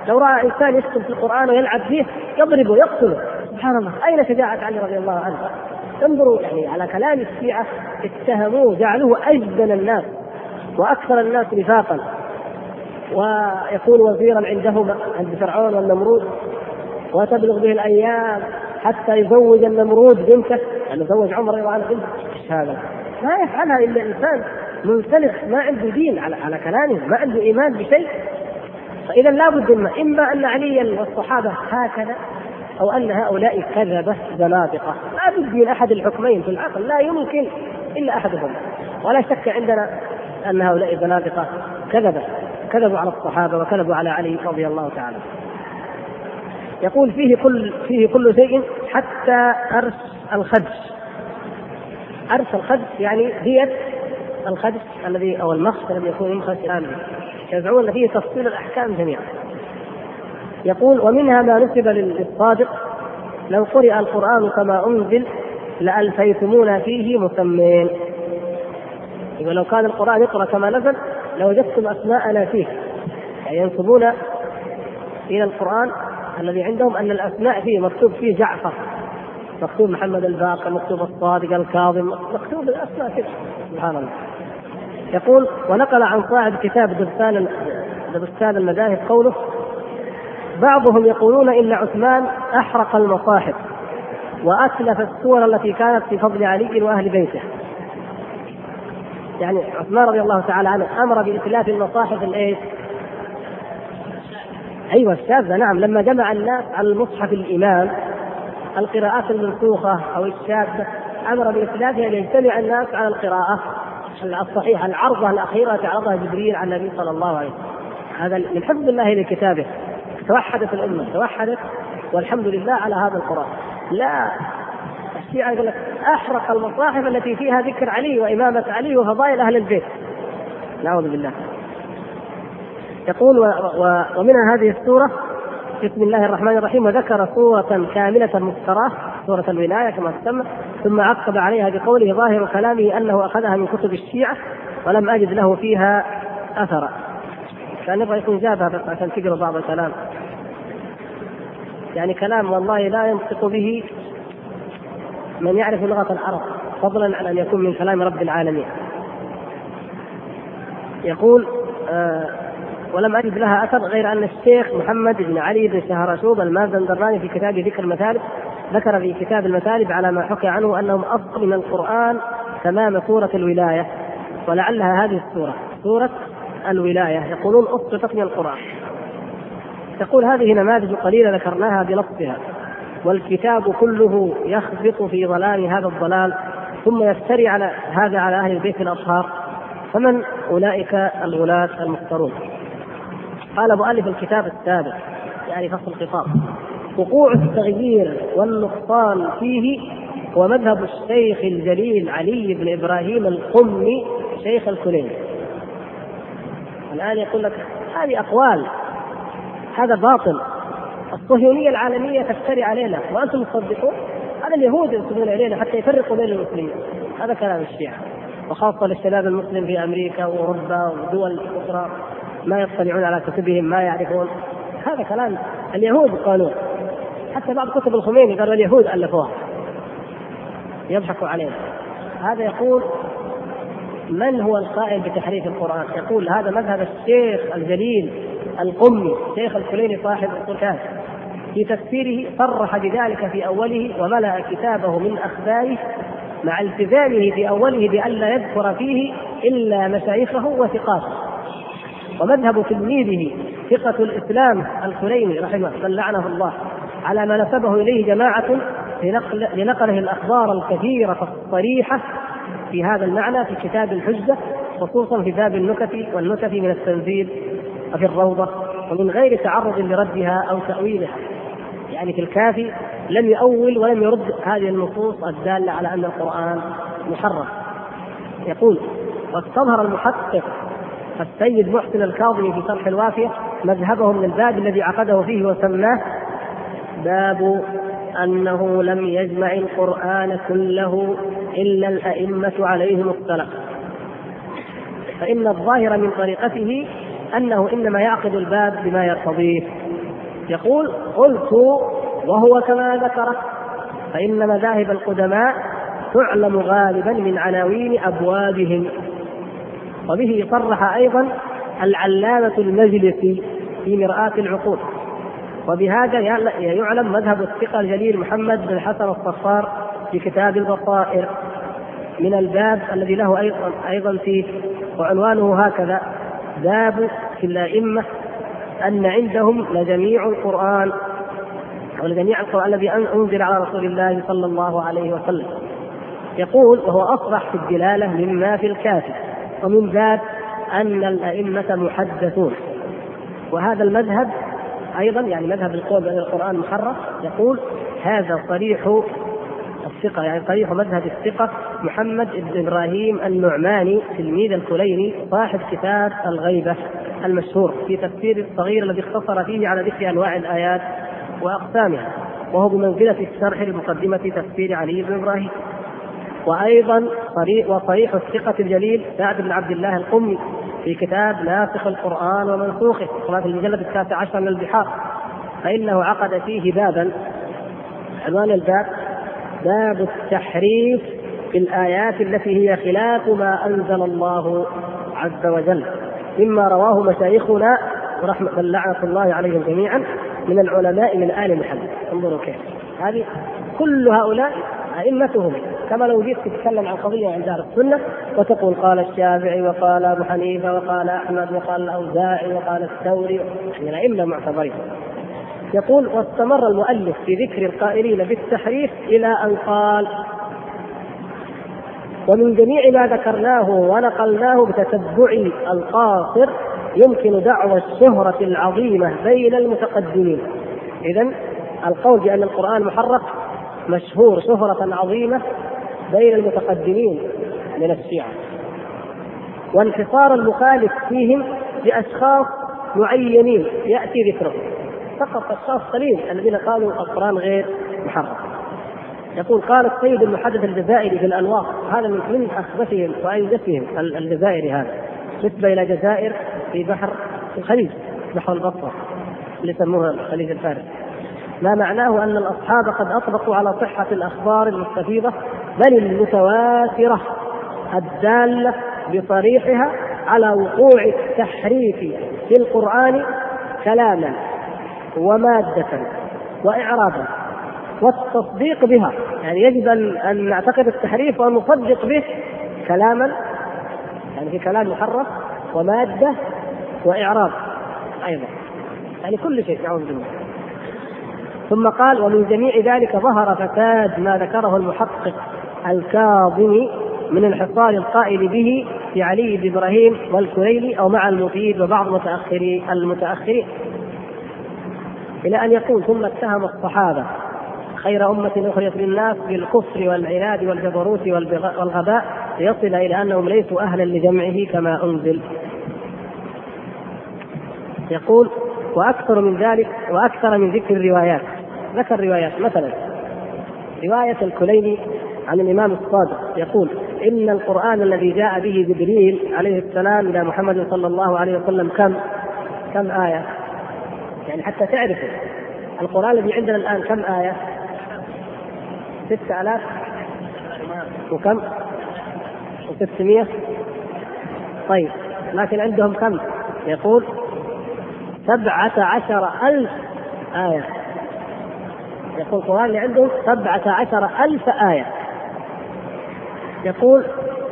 لو رأى إنسان يكتب في القرآن ويلعب فيه يضربه يقتله. سبحان الله، أين شجاعة علي رضي الله عنه؟ انظروا يعني على كلام الشيعة، اتهموه جعلوه أجبن الناس وأكثر الناس نفاقا، ويكون وزيرا عندهم عند فرعون والنمرود، وتبلغ به الأيام حتى يزوج النمرود بنته، يعني زوج عمر رضي الله عنه بنته. هذا ما يفعلها إلا إنسان منسلخ ما عنده دين على كلامه، ما عنده إيمان بشيء. فإذا لا بد إما أن عليا والصحابة هكذا، أو أن هؤلاء كذبة زنادقة. لا بد من أحد الحكمين في العقل، لا يمكن إلا أحدهم. ولا شك عندنا أن هؤلاء زنادقة كذبوا على الصحابة وكذبوا على علي رضي الله تعالى. يقول فيه كل شيء حتى أرش الخدش. أرش الخدش يعني دية الخدش الذي أو المخ الذي يكون يمخش آمن. يزعمون فيه تفصيل الأحكام جميعا. يقول ومنها ما نسب للصادق لو قرئ القرآن كما أنزل لألفيتمونا فيه مسمين. يقول لو كان القرآن يقرأ كما نزل لوجدتم أسماءنا فيه، يعني ينسبون إلى القرآن الذي عندهم أن الأسماء فيه مكتوب فيه جعفر، مكتوب محمد الباقر، مكتوب الصادق الكاظم، مكتوب الأسماء كده. سبحان الله. يقول ونقل عن صاحب كتاب دبستان المذاهب قوله بعضهم يقولون إن عثمان أحرق المصاحف وأتلف السور التي كانت في فضل علي وأهل بيته. يعني عثمان رضي الله تعالى عنه أمر بإتلاف المصاحف الإيه؟ أيوة الشاذة، نعم، لما جمع الناس على المصحف الإمام القراءات المنسوخة أو الشاذة أمر بإتلافها ليجتمع الناس على القراءة الصحيحة، العرضة الأخيرة التي عرضها جبريل على النبي صلى الله عليه وسلم. هذا من حفظ الله لكتابه. توحدت الأمة، توحدت والحمد لله على هذا القرآن. لا، الشيعة يقول لك أحرق المصاحف التي فيها ذكر علي وإمامة علي وفضائل أهل البيت. نعوذ بالله. يقول ومنها هذه السورة بسم الله الرحمن الرحيم وذكر سورة كاملة مفتراه سورة الولاية كما تسمى، ثم عقب عليها بقوله ظاهر كلامه أنه أخذها من كتب الشيعة ولم أجد له فيها أثرا. كان يبغى يكون جابها بس عشان تقرأ بعض الكلام، يعني كلام والله لا ينطق به من يعرف لغة العرب فضلا عن أن يكون من كلام رب العالمين. يقول ولم أجد لها أثر غير أن الشيخ محمد بن علي بن شهرشوب المازندراني في كتاب ذكر المثالب ذكر في كتاب المثالب على ما حكى عنه أنهم أفضل من القرآن تمام سورة الولاية، ولعلها هذه السورة سورة الولاية يقولون أسقطت من القرآن. تقول هذه نماذج قليلة ذكرناها بلفظها، والكتاب كله يخبط في ظلام هذا الضلال ثم يفتري على هذا على أهل البيت الأطهار، فمن أولئك الولاة المختارون؟ قال مؤلف الكتاب السابق يعني فصل الخطاب وقوع التغيير والنقصان فيه ومذهب الشيخ الجليل علي بن إبراهيم القمي شيخ الكليني. الآن يقول لك هذه أقوال، هذا باطل، الصهيونية العالمية تفتري علينا وأنتم تصدقون، هذا اليهود ينسبون إلينا حتى يفرقوا بين المسلمين. هذا كلام الشيعة، وخاصة للشباب المسلم في أمريكا وأوروبا ودول أخرى ما يطلعون على كتبهم ما يعرفون. هذا كلام اليهود قالوا، حتى بعض كتب الخميني قالوا اليهود ألفوها يضحكوا علينا. هذا يقول من هو القائل بتحريف القرآن؟ يقول هذا مذهب الشيخ الجليل القمي شيخ الكليني صاحب القرآن، في تفسيره صرح بذلك في أوله وملأ كتابه من أخباره مع التزامه في أوله بألا يذكر فيه إلا مشايخه وثقاته. ومذهب تلميذه ثقة الإسلام الكليني رحمه من لعنه الله على ما نسبه إليه جماعة لنقله الأخبار الكثيرة الصريحة في هذا المعنى في كتاب الحجة، خصوصا في باب النكت والنكت من التنزيل وفي الروضة، ومن غير تعرض لردها أو تأويلها. يعني في الكافي لم يؤول ولم يرد هذه النصوص الدالة على أن القرآن محرف. يقول واستظهر المحقق السيد محسن الكاظمي في شرح الوافية مذهبه من الباب الذي عقده فيه وسماه باب أنه لم يجمع القرآن كله إلا الأئمة عليهم السلام، فإن الظاهر من طريقته أنه إنما يعقد الباب بما يرتضيه يقول قلت وهو كما ذكر، فإن مذاهب القدماء تعلم غالبا من عناوين أبوابهم. وبه صرح أيضا العلامة المجلسي في مرآة العقول. وبهذا يعلم مذهب الثقة الجليل محمد بن حسن الصفار في كتاب البصائر من الباب الذي له أيضا فيه، وعنوانه هكذا: باب في الأئمة أن عندهم لجميع القرآن ولجميع القرآن الذي أنزل على رسول الله صلى الله عليه وسلم. يقول وهو أصرح في الدلالة مما في الكافي. ومن باب أن الأئمة محدثون. وهذا المذهب أيضا يعني مذهب القول بأن القرآن محرف، يقول هذا صريح الثقة، يعني صريح مذهب الثقة محمد بن إبراهيم النعماني تلميذ الكليني صاحب كتاب الغيبة المشهور في تفسير الصغير الذي اختصر فيه على ذكر أنواع الآيات وأقسامها، وهو بمنزلة الشرح لمقدمة تفسير علي بن إبراهيم. وأيضا وصريح الثقة الجليل سعد بن عبد الله القمي في كتاب ناسخ القرآن ومنسوخه في المجلد 19 من البحار، فإنه عقد فيه بابا، عنوان الباب: باب التحريف في الآيات التي هي خلاف ما أنزل الله عز وجل، مما رواه مشايخنا رحمة لعنة الله عليهم جميعا من العلماء من آل محمد. انظروا كيف هذه كل هؤلاء أئمتهم، كما لو جيت تتكلم عن قضية عند أهل السنة وتقول قال الشافعي وقال أبو حنيفة وقال أحمد وقال الأوزاعي وقال الثوري، من أئمة معتبرين. يقول واستمر المؤلف في ذكر القائلين بالتحريف إلى أن قال: ومن جميع ما ذكرناه ونقلناه بتتبع القاصر يمكن دعوى الشهرة العظيمة بين المتقدمين. إذن القول بأن القرآن محرف مشهور شهرة عظيمة بين المتقدمين من الشيعة، وانحصار المخالف فيهم بأشخاص معينين يأتي ذكرهم، فقط أشخاص قليل الذين قالوا القرآن غير محرف. يقول قال السيد المحدث الجزائري في الأنوار، هذا من أخبثهم وأنجسهم الجزائري، هذا نسبة إلى جزائر في بحر الخليج، بحر البصرة اللي يسموها الخليج الفارسي، ما معناه أن الأصحاب قد أطبقوا على صحة الأخبار المستفيضة بل المتواترة الدالة بصريحها على وقوع التحريف في القرآن كلاما ومادة وإعرابا والتصديق بها، يعني يجب أن نعتقد التحريف ونصدق به كلاما، يعني في كلام محرف ومادة وإعراب أيضا، يعني كل شيء نعوذ بالله. ثم قال ومن جميع ذلك ظهر فساد ما ذكره المحقق الكاظمي من انحصار القائل به في علي بن إبراهيم والكليني أو مع المفيد وبعض المتأخرين، إلى أن يقول ثم اتهم الصحابة خير أمة أخرجت للناس بالكفر والعناد والجبروت والغباء ليصل إلى أنهم ليسوا أهلا لجمعه كما أنزل. يقول وأكثر من ذلك وأكثر من ذكر الروايات، ذكر روايات مثلا رواية الكليني عن الإمام الصادق يقول إن القرآن الذي جاء به جبريل عليه السلام إلى محمد صلى الله عليه وسلم كم آية، يعني حتى تعرفوا القرآن الذي عندنا الآن كم آية؟ 6000 وكم و600. طيب لكن عندهم كم؟ يقول 17,000 آية. يقول القرآن اللي عندهم 17,000 آية. يقول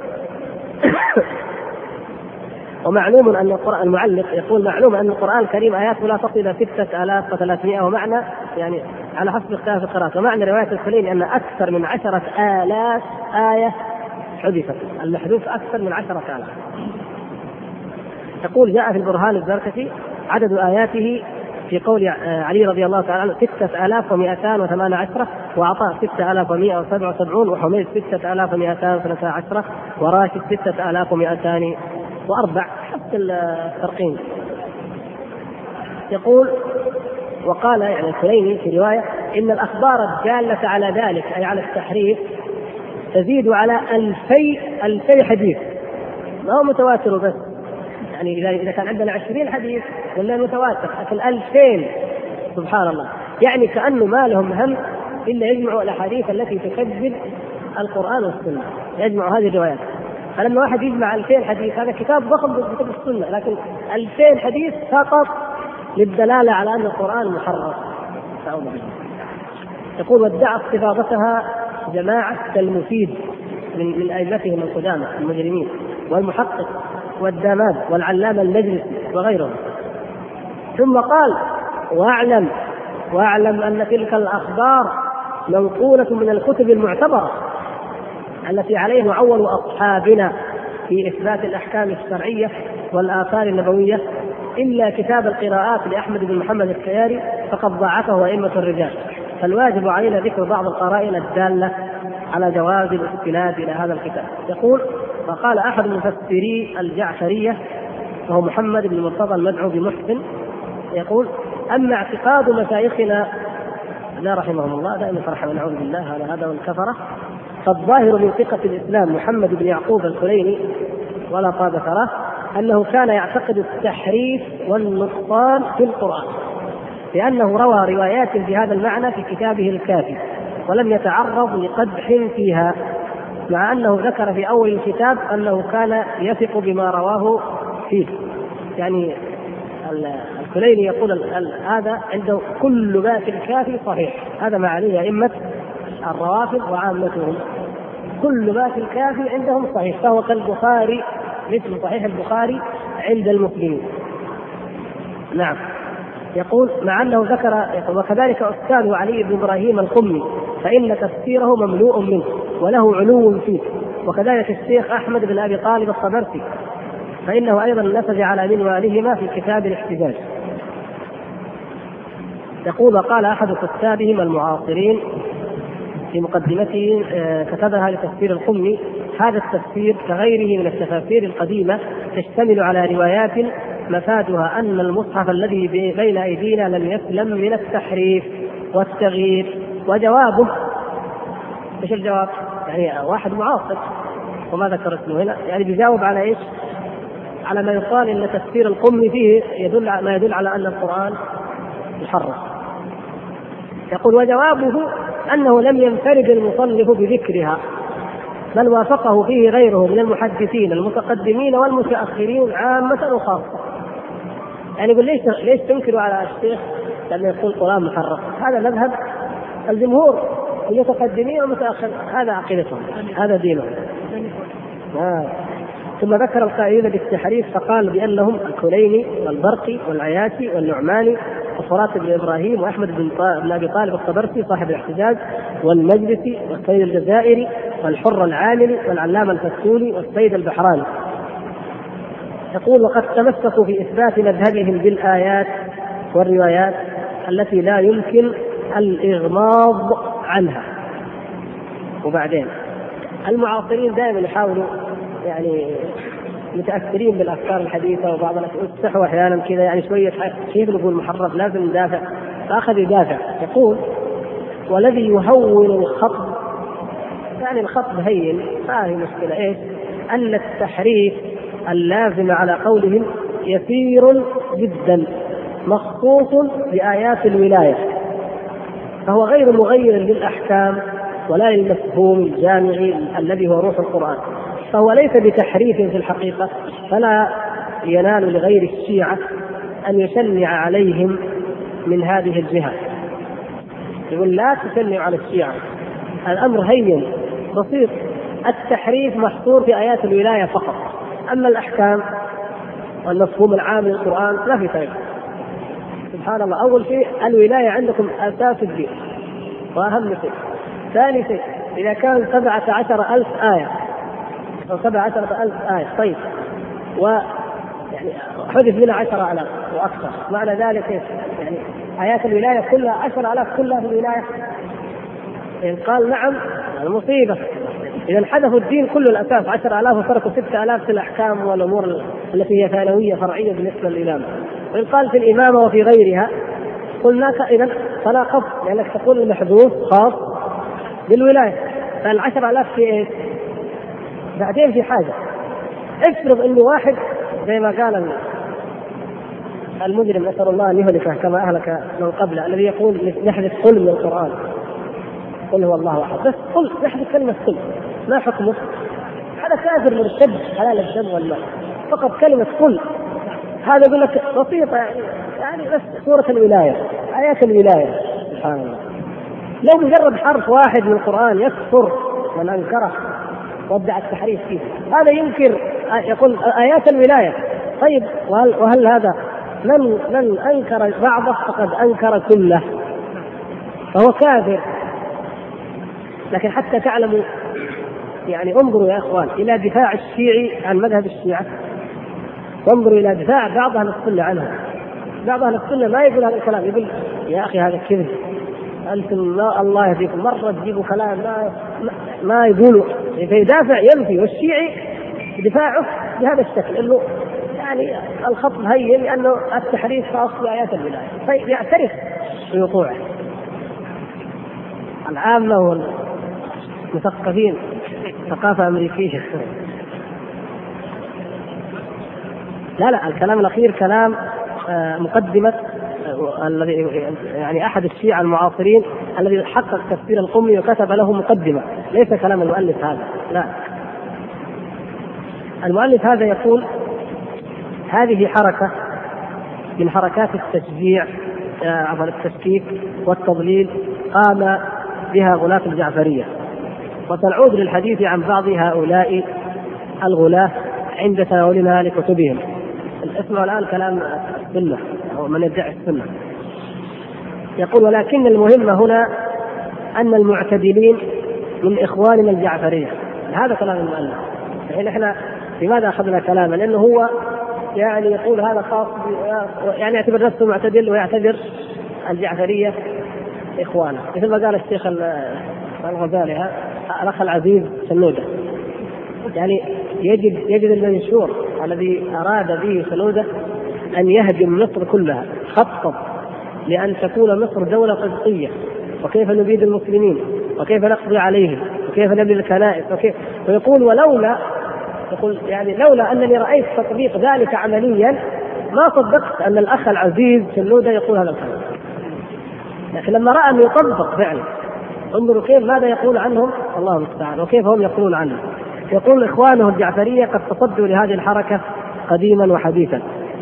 ومعلوم أن القرآن المعلق يقول معلوم أن القرآن الكريم آياته لا تصل إلى 6300 ومعنى يعني على حسب اختلاف القراءات، ومعنى رواية الكليني أن أكثر من 10,000 آية حذفت، المحذوف أكثر من 10,000. يقول جاء في البرهان الزركشي عدد آياته في قول علي رضي الله تعالى عنه 6218، وعطاء 6177، وحميد 6212، وراشد 6204 حتى الترقيم. يقول وقال يعني الكليني في رواية إن الأخبار الدالة على ذلك أي على التحريف تزيد على 2000 حديث، ما هو متواتر بس، يعني إذا كان عندنا 20 حديث ولا متواتر، لكن 2000 سبحان الله، يعني كأنه ما لهم هم إلا يجمعوا الأحاديث التي تكذب القرآن والسنة، يجمعوا هذه الروايات. فلما واحد يجمع 2000 حديث، هذا كتاب ضخم بكتب السنة، لكن 2000 حديث فقط للدلالة على أن القرآن محرف. يقول وادعى استفاضتها جماعة المفيد من أئمتهم القدامى المجرمين والمحقق والداماد والعلامة المجلسي وغيرهم. ثم قال واعلم أن تلك الأخبار منقولة من الكتب المعتبرة التي عليه معول أصحابنا في إثبات الأحكام الشرعية والآثار النبوية، إلا كتاب القراءات لأحمد بن محمد السياري فقد ضاعفه أئمة الرجال، فالواجب علينا ذكر بعض القرائن الدالة على جواز الاستناد إلى هذا الكتاب. يقول فقال أحد مفسري الجعفرية وهو محمد بن مرتضى المدعو بمحسن، يقول أما اعتقاد مشايخنا لا رحمهم الله دائما فرحا نعوذ بالله على هذا والكفرة، فالظاهر من ثقة الإسلام محمد بن يعقوب الكليني ولا طاب ثراه أنه كان يعتقد التحريف والنقصان في القرآن، لأنه روى روايات بهذا المعنى في كتابه الكافي ولم يتعرض لقدح فيها، مع أنه ذكر في أول الكتاب أنه كان يثق بما رواه فيه. يعني الكليني يقول هذا عنده كل ما في الكافي صحيح، هذا ما عليه أئمة الروافض وعامتهم، كل ما في الكافي عندهم صحيح، فهو كالبخاري مثل صحيح البخاري عند المسلمين. نعم. يقول مع أنه ذكر وكذلك أستاذه علي بن إبراهيم القمي فإن تفسيره مملوء منه وله علو فيه، وكذلك الشيخ أحمد بن أبي طالب الطبرسي فإنه أيضا نسج على منوالهما في كتاب الاحتجاج. يقول قال أحد كتابهم المعاصرين في مقدمته كتبها لتفسير القمي: هذا التفسير كغيره من التفاسير القديمة تشتمل على روايات مفادها أن المصحف الذي بين أيدينا لم يسلم من التحريف والتغيير. وجوابه ايش الجواب؟ يعني واحد معاصر وما ذكر اسمه هنا، يعني بيجاوب على ايش؟ على ما يقال ان تفسير القمي فيه ما يدل على ان القرآن محرف. يقول وجوابه أنه لم ينفرد المصنف بذكرها، بل وافقه فيه غيره من المحدثين المتقدمين والمتأخرين عامة وخاصة. يعني يقول ليش تنكروا على الشيخ لما يقول القرآن محرف؟ هذا مذهب الجمهور المتقدمين والمتأخرين، هذا عقيدتهم، هذا دينهم. ثم ذكر القائلين بالتحريف فقال بأنهم الكليني والبرقي والعياشي والنعماني وفرات بن إبراهيم وأحمد بن أبي طالب الطبرسي صاحب الاحتجاج والمجلسي والسيد الجزائري والحر العاملي والعلامة الفسولي والسيد البحراني. يقول وقد تمسكوا في إثبات مذهبهم بالآيات والروايات التي لا يمكن الإغماض عنها. وبعدين المعاصرين دائما يحاولوا يعني متأثرين بالأفكار الحديثة، وبعض يفتحوا أحيانا كذا يعني شوية كيف نقول محرف لازم ندافع، فأخذ يدافع. يقول والذي يهون الخط، يعني الخط هين ما هي مشكلة إيش؟ أن التحريف اللازم على قولهم يسير جدا مخصوص بآيات الولاية، فهو غير مغير للأحكام ولا للمفهوم الجامعي الذي هو روح القرآن، فهو ليس بتحريف في الحقيقة، فلا ينال لغير الشيعة أن يشنع عليهم من هذه الجهة. يقول لا تشنع على الشيعة، الأمر هين بسيط، التحريف محصور في آيات الولاية فقط، أما الأحكام والمفهوم العام للقرآن لا في فرق. سبحان الله، أول شيء الولاية عندكم أساس الدين وأهم شيء. ثاني شيء إذا كان 17,000 آية أو 17,000 آية طيب، ويعني حدث منها 10,000 وأكثر، معنى ذلك يعني آيات الولاية كلها 10,000 كلها في الولاية؟ إن قال نعم المصيبة، إذا حذفوا الدين كله الأساس 10,000 وتركوا 6,000 في الأحكام والأمور التي هي ثانوية فرعية بالنسبة للإمامة. وإن قال في الإمامة وفي غيرها قلناك إذا فلا قصد، لأنك تقول المحذوف خاص بالولاية، فال10,000 في إيه؟ بعدين في حاجة، افرض إنه واحد زي ما قال المجرم نسأل الله أن يهلكه كما أهلك من قبل، الذي يقول نحذف قل من القرآن، قل هو الله أحد، بس قل نحذف كلمة قل، ما حكمه؟ هذا كافر مرتد حلال الدم والمال، فقط كلمة قل. هذا يقول لك بسيطة يعني بس سورة الولاية، آيات الولاية، سبحان الله. لو مجرد حرف واحد من القرآن يكفر من أنكره وادعى التحريف فيه، هذا ينكر يقول آيات الولاية. طيب وهل هذا من أنكر بعضه فقد أنكر كله، فهو كافر. لكن حتى تعلموا يعني انظروا يا إخوان إلى دفاع الشيعي عن مذهب الشيعة، وانظروا إلى دفاع بعض أهل السنة عنه. بعض أهل السنة ما يقول هذا الكلام، يقول يا أخي هذا كذب، أنتم لا الله يهديكم، مرة تجيبوا كلام ما يقولوا، فيدافع ينفي. والشيعي دفاعه بهذا الشكل، انه يعني الخط هين لانه التحريف في اصل ايات الولايه، فيعترف بوقوعه. العامه والمثقفين ثقافه امريكيه. لا الكلام الاخير كلام مقدمه الذي يعني احد الشيعة المعاصرين الذي حقق تفسير القمي وكتب له مقدمه، ليس كلام المؤلف هذا، لا. المؤلف هذا يقول هذه حركة من حركات التشجيع عبر التشكيك والتضليل قام بها غلاة الجعفرية، وسنعود للحديث عن بعض هؤلاء الغلاة عند تناولنا لكتبهم. اسمعوا الآن كلام السنة أو من يدعي السنة. يقول ولكن المهم هنا أن المعتدلين من إخواننا الجعفرية. هذا كلام المؤلف. الحين احنا لماذا أخذنا كلامه؟ لأنه هو يعني يقول هذا خاص، يعني يعتبر نفسه معتدل ويعتبر الجعفرية إخوانه، مثل ما قال الشيخ الغزالي الأخ العزيز سنودة. يعني يجد المنشور الذي أراد به سنودة أن يهدم مصر كلها، خطط لأن تكون مصر دولة قبطية، وكيف نبيد المسلمين، وكيف نقضي عليهم، وكيف نبني الكنائس، ويقول ولولا يعني لولا أنني رأيت تطبيق ذلك عمليا ما صدقت أن الأخ العزيز سنودة يقول هذا الكلام. لكن لما رأى أنه يطبق فعلا، انظروا كيف ماذا يقول عنهم الله المستعان وكيف هم يقولون عنه. يقول إخوانه الجعفرية قد تصدوا لهذه الحركة قديما وحديثا.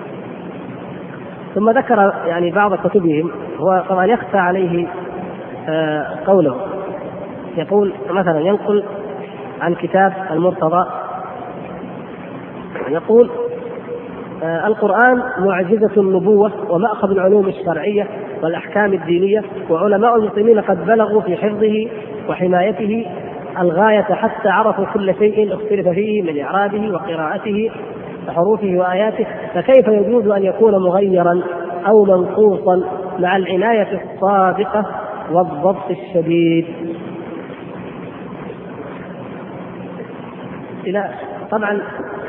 ثم ذكر يعني بعض كتبهم، هو طبعا يخفى عليه قوله. يقول مثلا ينقل عن كتاب المرتضى، يقول القرآن معجزة النبوة ومأخذ العلوم الشرعية والأحكام الدينية، وعلماء المسلمين قد بلغوا في حفظه وحمايته الغاية حتى عرفوا كل شيء اختلف فيه من إعرابه وقراءته وحروفه وآياته، فكيف يجوز أن يكون مغيرا أو منقوصا مع العناية الصادقة والضبط الشديد. طبعا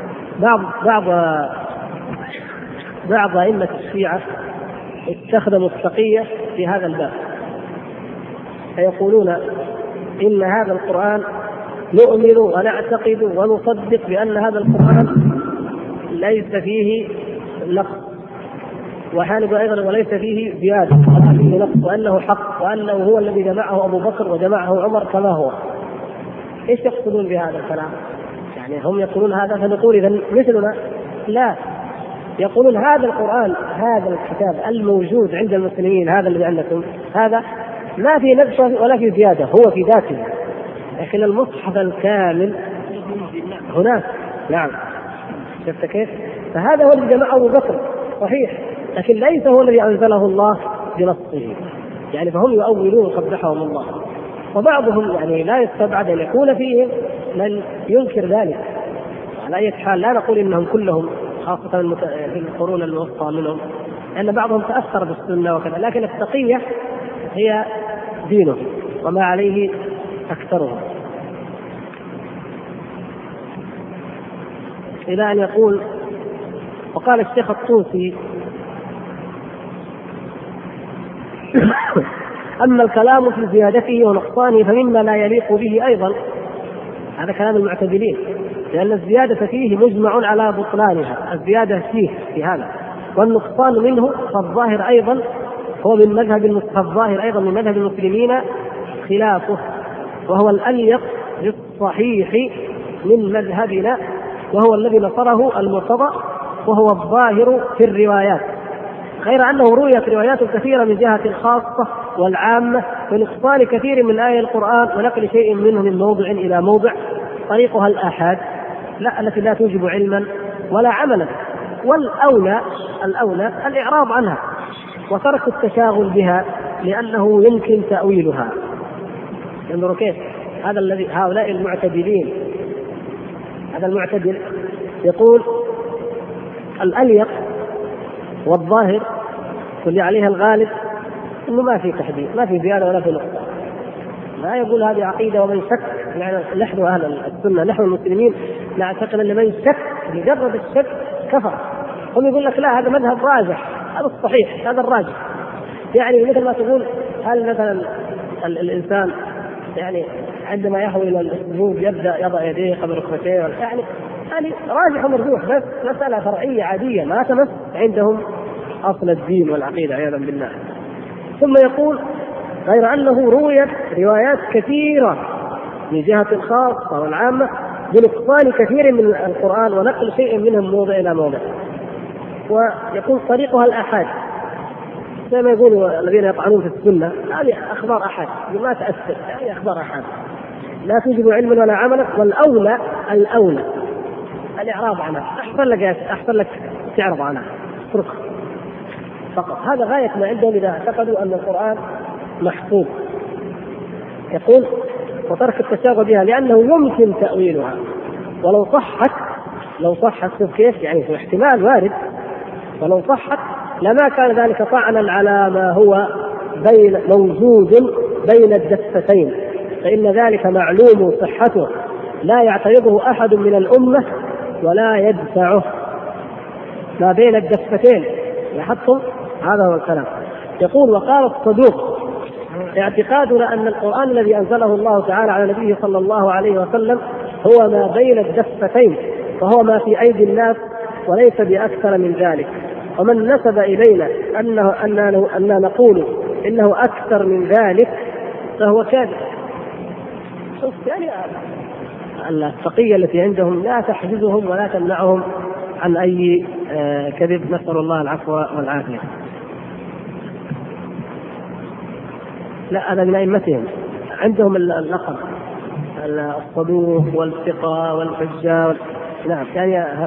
بعض أئمة الشيعة استخدموا التقية في هذا الباب، فيقولون إن هذا القرآن نؤمن ونعتقد ونصدق بأن هذا القرآن ليس فيه نقص، وحانب أيضا وليس فيه زيادة، فيه نقص، وأنه حق، وأنه هو الذي جمعه أبو بكر وجمعه عمر كما هو. إيش يقصدون بهذا الكلام؟ يعني هم يقولون هذا فنقول إذن مثلنا؟ لا، يقولون هذا القرآن، هذا الكتاب الموجود عند المسلمين، هذا الذي عندكم، هذا ما في نقص ولا في زيادة، هو في ذاته، لكن المصحف الكامل هناك. نعم، شفت كيف؟ فهذا هو الذي جمعه أبو بكر صحيح، لكن ليس هو الذي أنزله الله بنصه، يعني فهم يؤولون قبحهم الله. وبعضهم يعني لا يستبعد أن يكون فيهم من ينكر ذلك. على أي حال لا نقول إنهم كلهم، خاصة في القرون الوسطى منهم، لأن بعضهم تأثر بالسنة وكذا، لكن التقية هي دينه وما عليه أكثرهم. إلى أن يقول وقال الشيخ الطوسي أما الكلام في زيادته ونقصانه فمما لا يليق به أيضا. هذا كلام المعتدلين، لأن الزيادة فيه مجمع على بطلانها، الزيادة فيه في هذا والنقصان منه فالظاهر أيضا هو من مذهب المسلمين خلافه، وهو الأليق بالصحيح من مذهبنا، وهو الذي نصره المرتضى، وهو الظاهر في الروايات، غير أنه رويت روايات كثيرة من جهة الخاصة والعامة ونقصان كثير من آية القرآن ونقل شيء منه من موضع إلى موضع، طريقها الآحاد التي لا توجب علما ولا عملا، والأولى الإعراض عنها وترك التشاغل بها لأنه يمكن تأويلها. انظروا كيف هؤلاء المعتدلين، هذا المعتدل يقول الأليق والظاهر واللي عليها الغالب انه ما في تحديد، ما في زياده ولا في نقصان. ما يقول هذه عقيده ومن شك، يعني نحن اهل السنه نحن المسلمين نعتقد ان من شك مجرد الشك كفر. هم يقول لك لا هذا مذهب راجح، هذا الصحيح، هذا الراجح. يعني مثل ما تقول هل مثلا الانسان يعني عندما يهوي الى السجود يبدا يضع يديه قبل ركبتيه، يعني راجح ومرجوح، بس مساله فرعيه عاديه ما تمس عندهم اصل الدين والعقيده عياذا بالله. ثم يقول غير انه رويت روايات كثيره من جهه الخاصه والعامه بنقصان كثير من القران ونقل شيء منه من موضع الى موضع، ويقول طريقها الآحاد، زي ما يقولوا الذين يطعنون في السنه هذه اخبار احاد ما تاثر، يعني اخبار احاد لا توجب علما ولا عملا، والاولى الاعراض عنها. احسن لك تعرض عنها، اتركها فقط. هذا غايه ما عندهم اذا اعتقدوا ان القران محفوظ. يقول وترك التشاغل بها لانه يمكن تاويلها، ولو صحت شوف كيف، يعني في احتمال وارد، ولو صحت لما كان ذلك طعنا على ما هو موجود بين الدفتين، فإن ذلك معلوم صحته لا يعترضه أحد من الأمة ولا يدفعه. ما بين الدفتين لاحظتم، هذا هو الكلام. يقول وقال الصدوق اعتقادنا أن القرآن الذي أنزله الله تعالى على نبيه صلى الله عليه وسلم هو ما بين الدفتين، فهو ما في أيدي الناس وليس بأكثر من ذلك. ومن نسب إلينا أننا نقول إنه أكثر من ذلك فهو كاذب. شوف يعني التقية التي عندهم لا تحجزهم ولا تمنعهم عن أي كذب، نسأل الله العفو والعافية. لا هذا من أئمتهم، عندهم اللقب الصدوق والثقة والحجة نعم يعني هذا.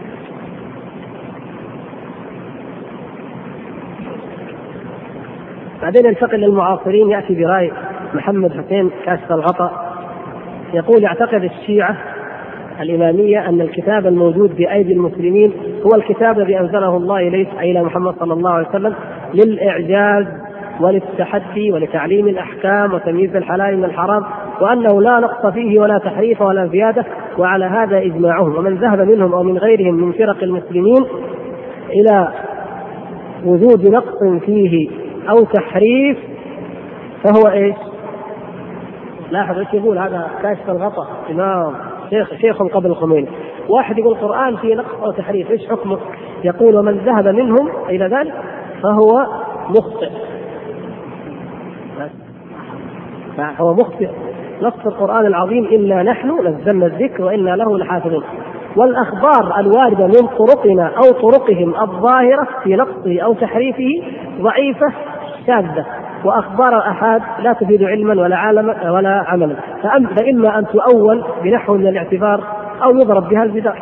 بعدين ينتقل للمعاصرين، يأتي برأي محمد حسين كاشف الغطاء، يقول يعتقد الشيعة الإمامية أن الكتاب الموجود بأيدي المسلمين هو الكتاب الذي أنزله الله إليه أي إلى محمد صلى الله عليه وسلم للإعجاز وللتحدي ولتعليم الأحكام وتمييز الحلال من الحرام، وأنه لا نقص فيه ولا تحريف ولا زيادة، وعلى هذا إجماعهم. ومن ذهب منهم أو من غيرهم من فرق المسلمين إلى وجود نقص فيه أو تحريف فهو إيش؟ لاحظ ايش يقول هذا كاشف الغطاء إمام شيخ قبل الخميني. واحد يقول القرآن فيه نقص أو تحريف، إيش حكمه؟ يقول ومن ذهب منهم إلى ذلك فهو مخطئ. فهو مخطئ. نص القرآن العظيم إنا نحن نزلنا الذكر وإنا له لحافظون، والأخبار الواردة من طرقنا أو طرقهم الظاهرة في نقصه أو تحريفه ضعيفة شاذة، وأخبار الآحاد لا تفيد علما ولا عملا، فإما أن تؤول بنحو من الاعتبار أو يضرب بها الجدار.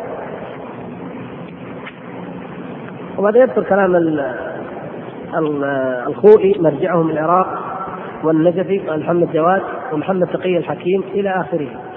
وبعد يذكر كلام الخوئي مرجعهم العراق والنجفي ومحمد جواد ومحمد تقي الحكيم إلى آخره.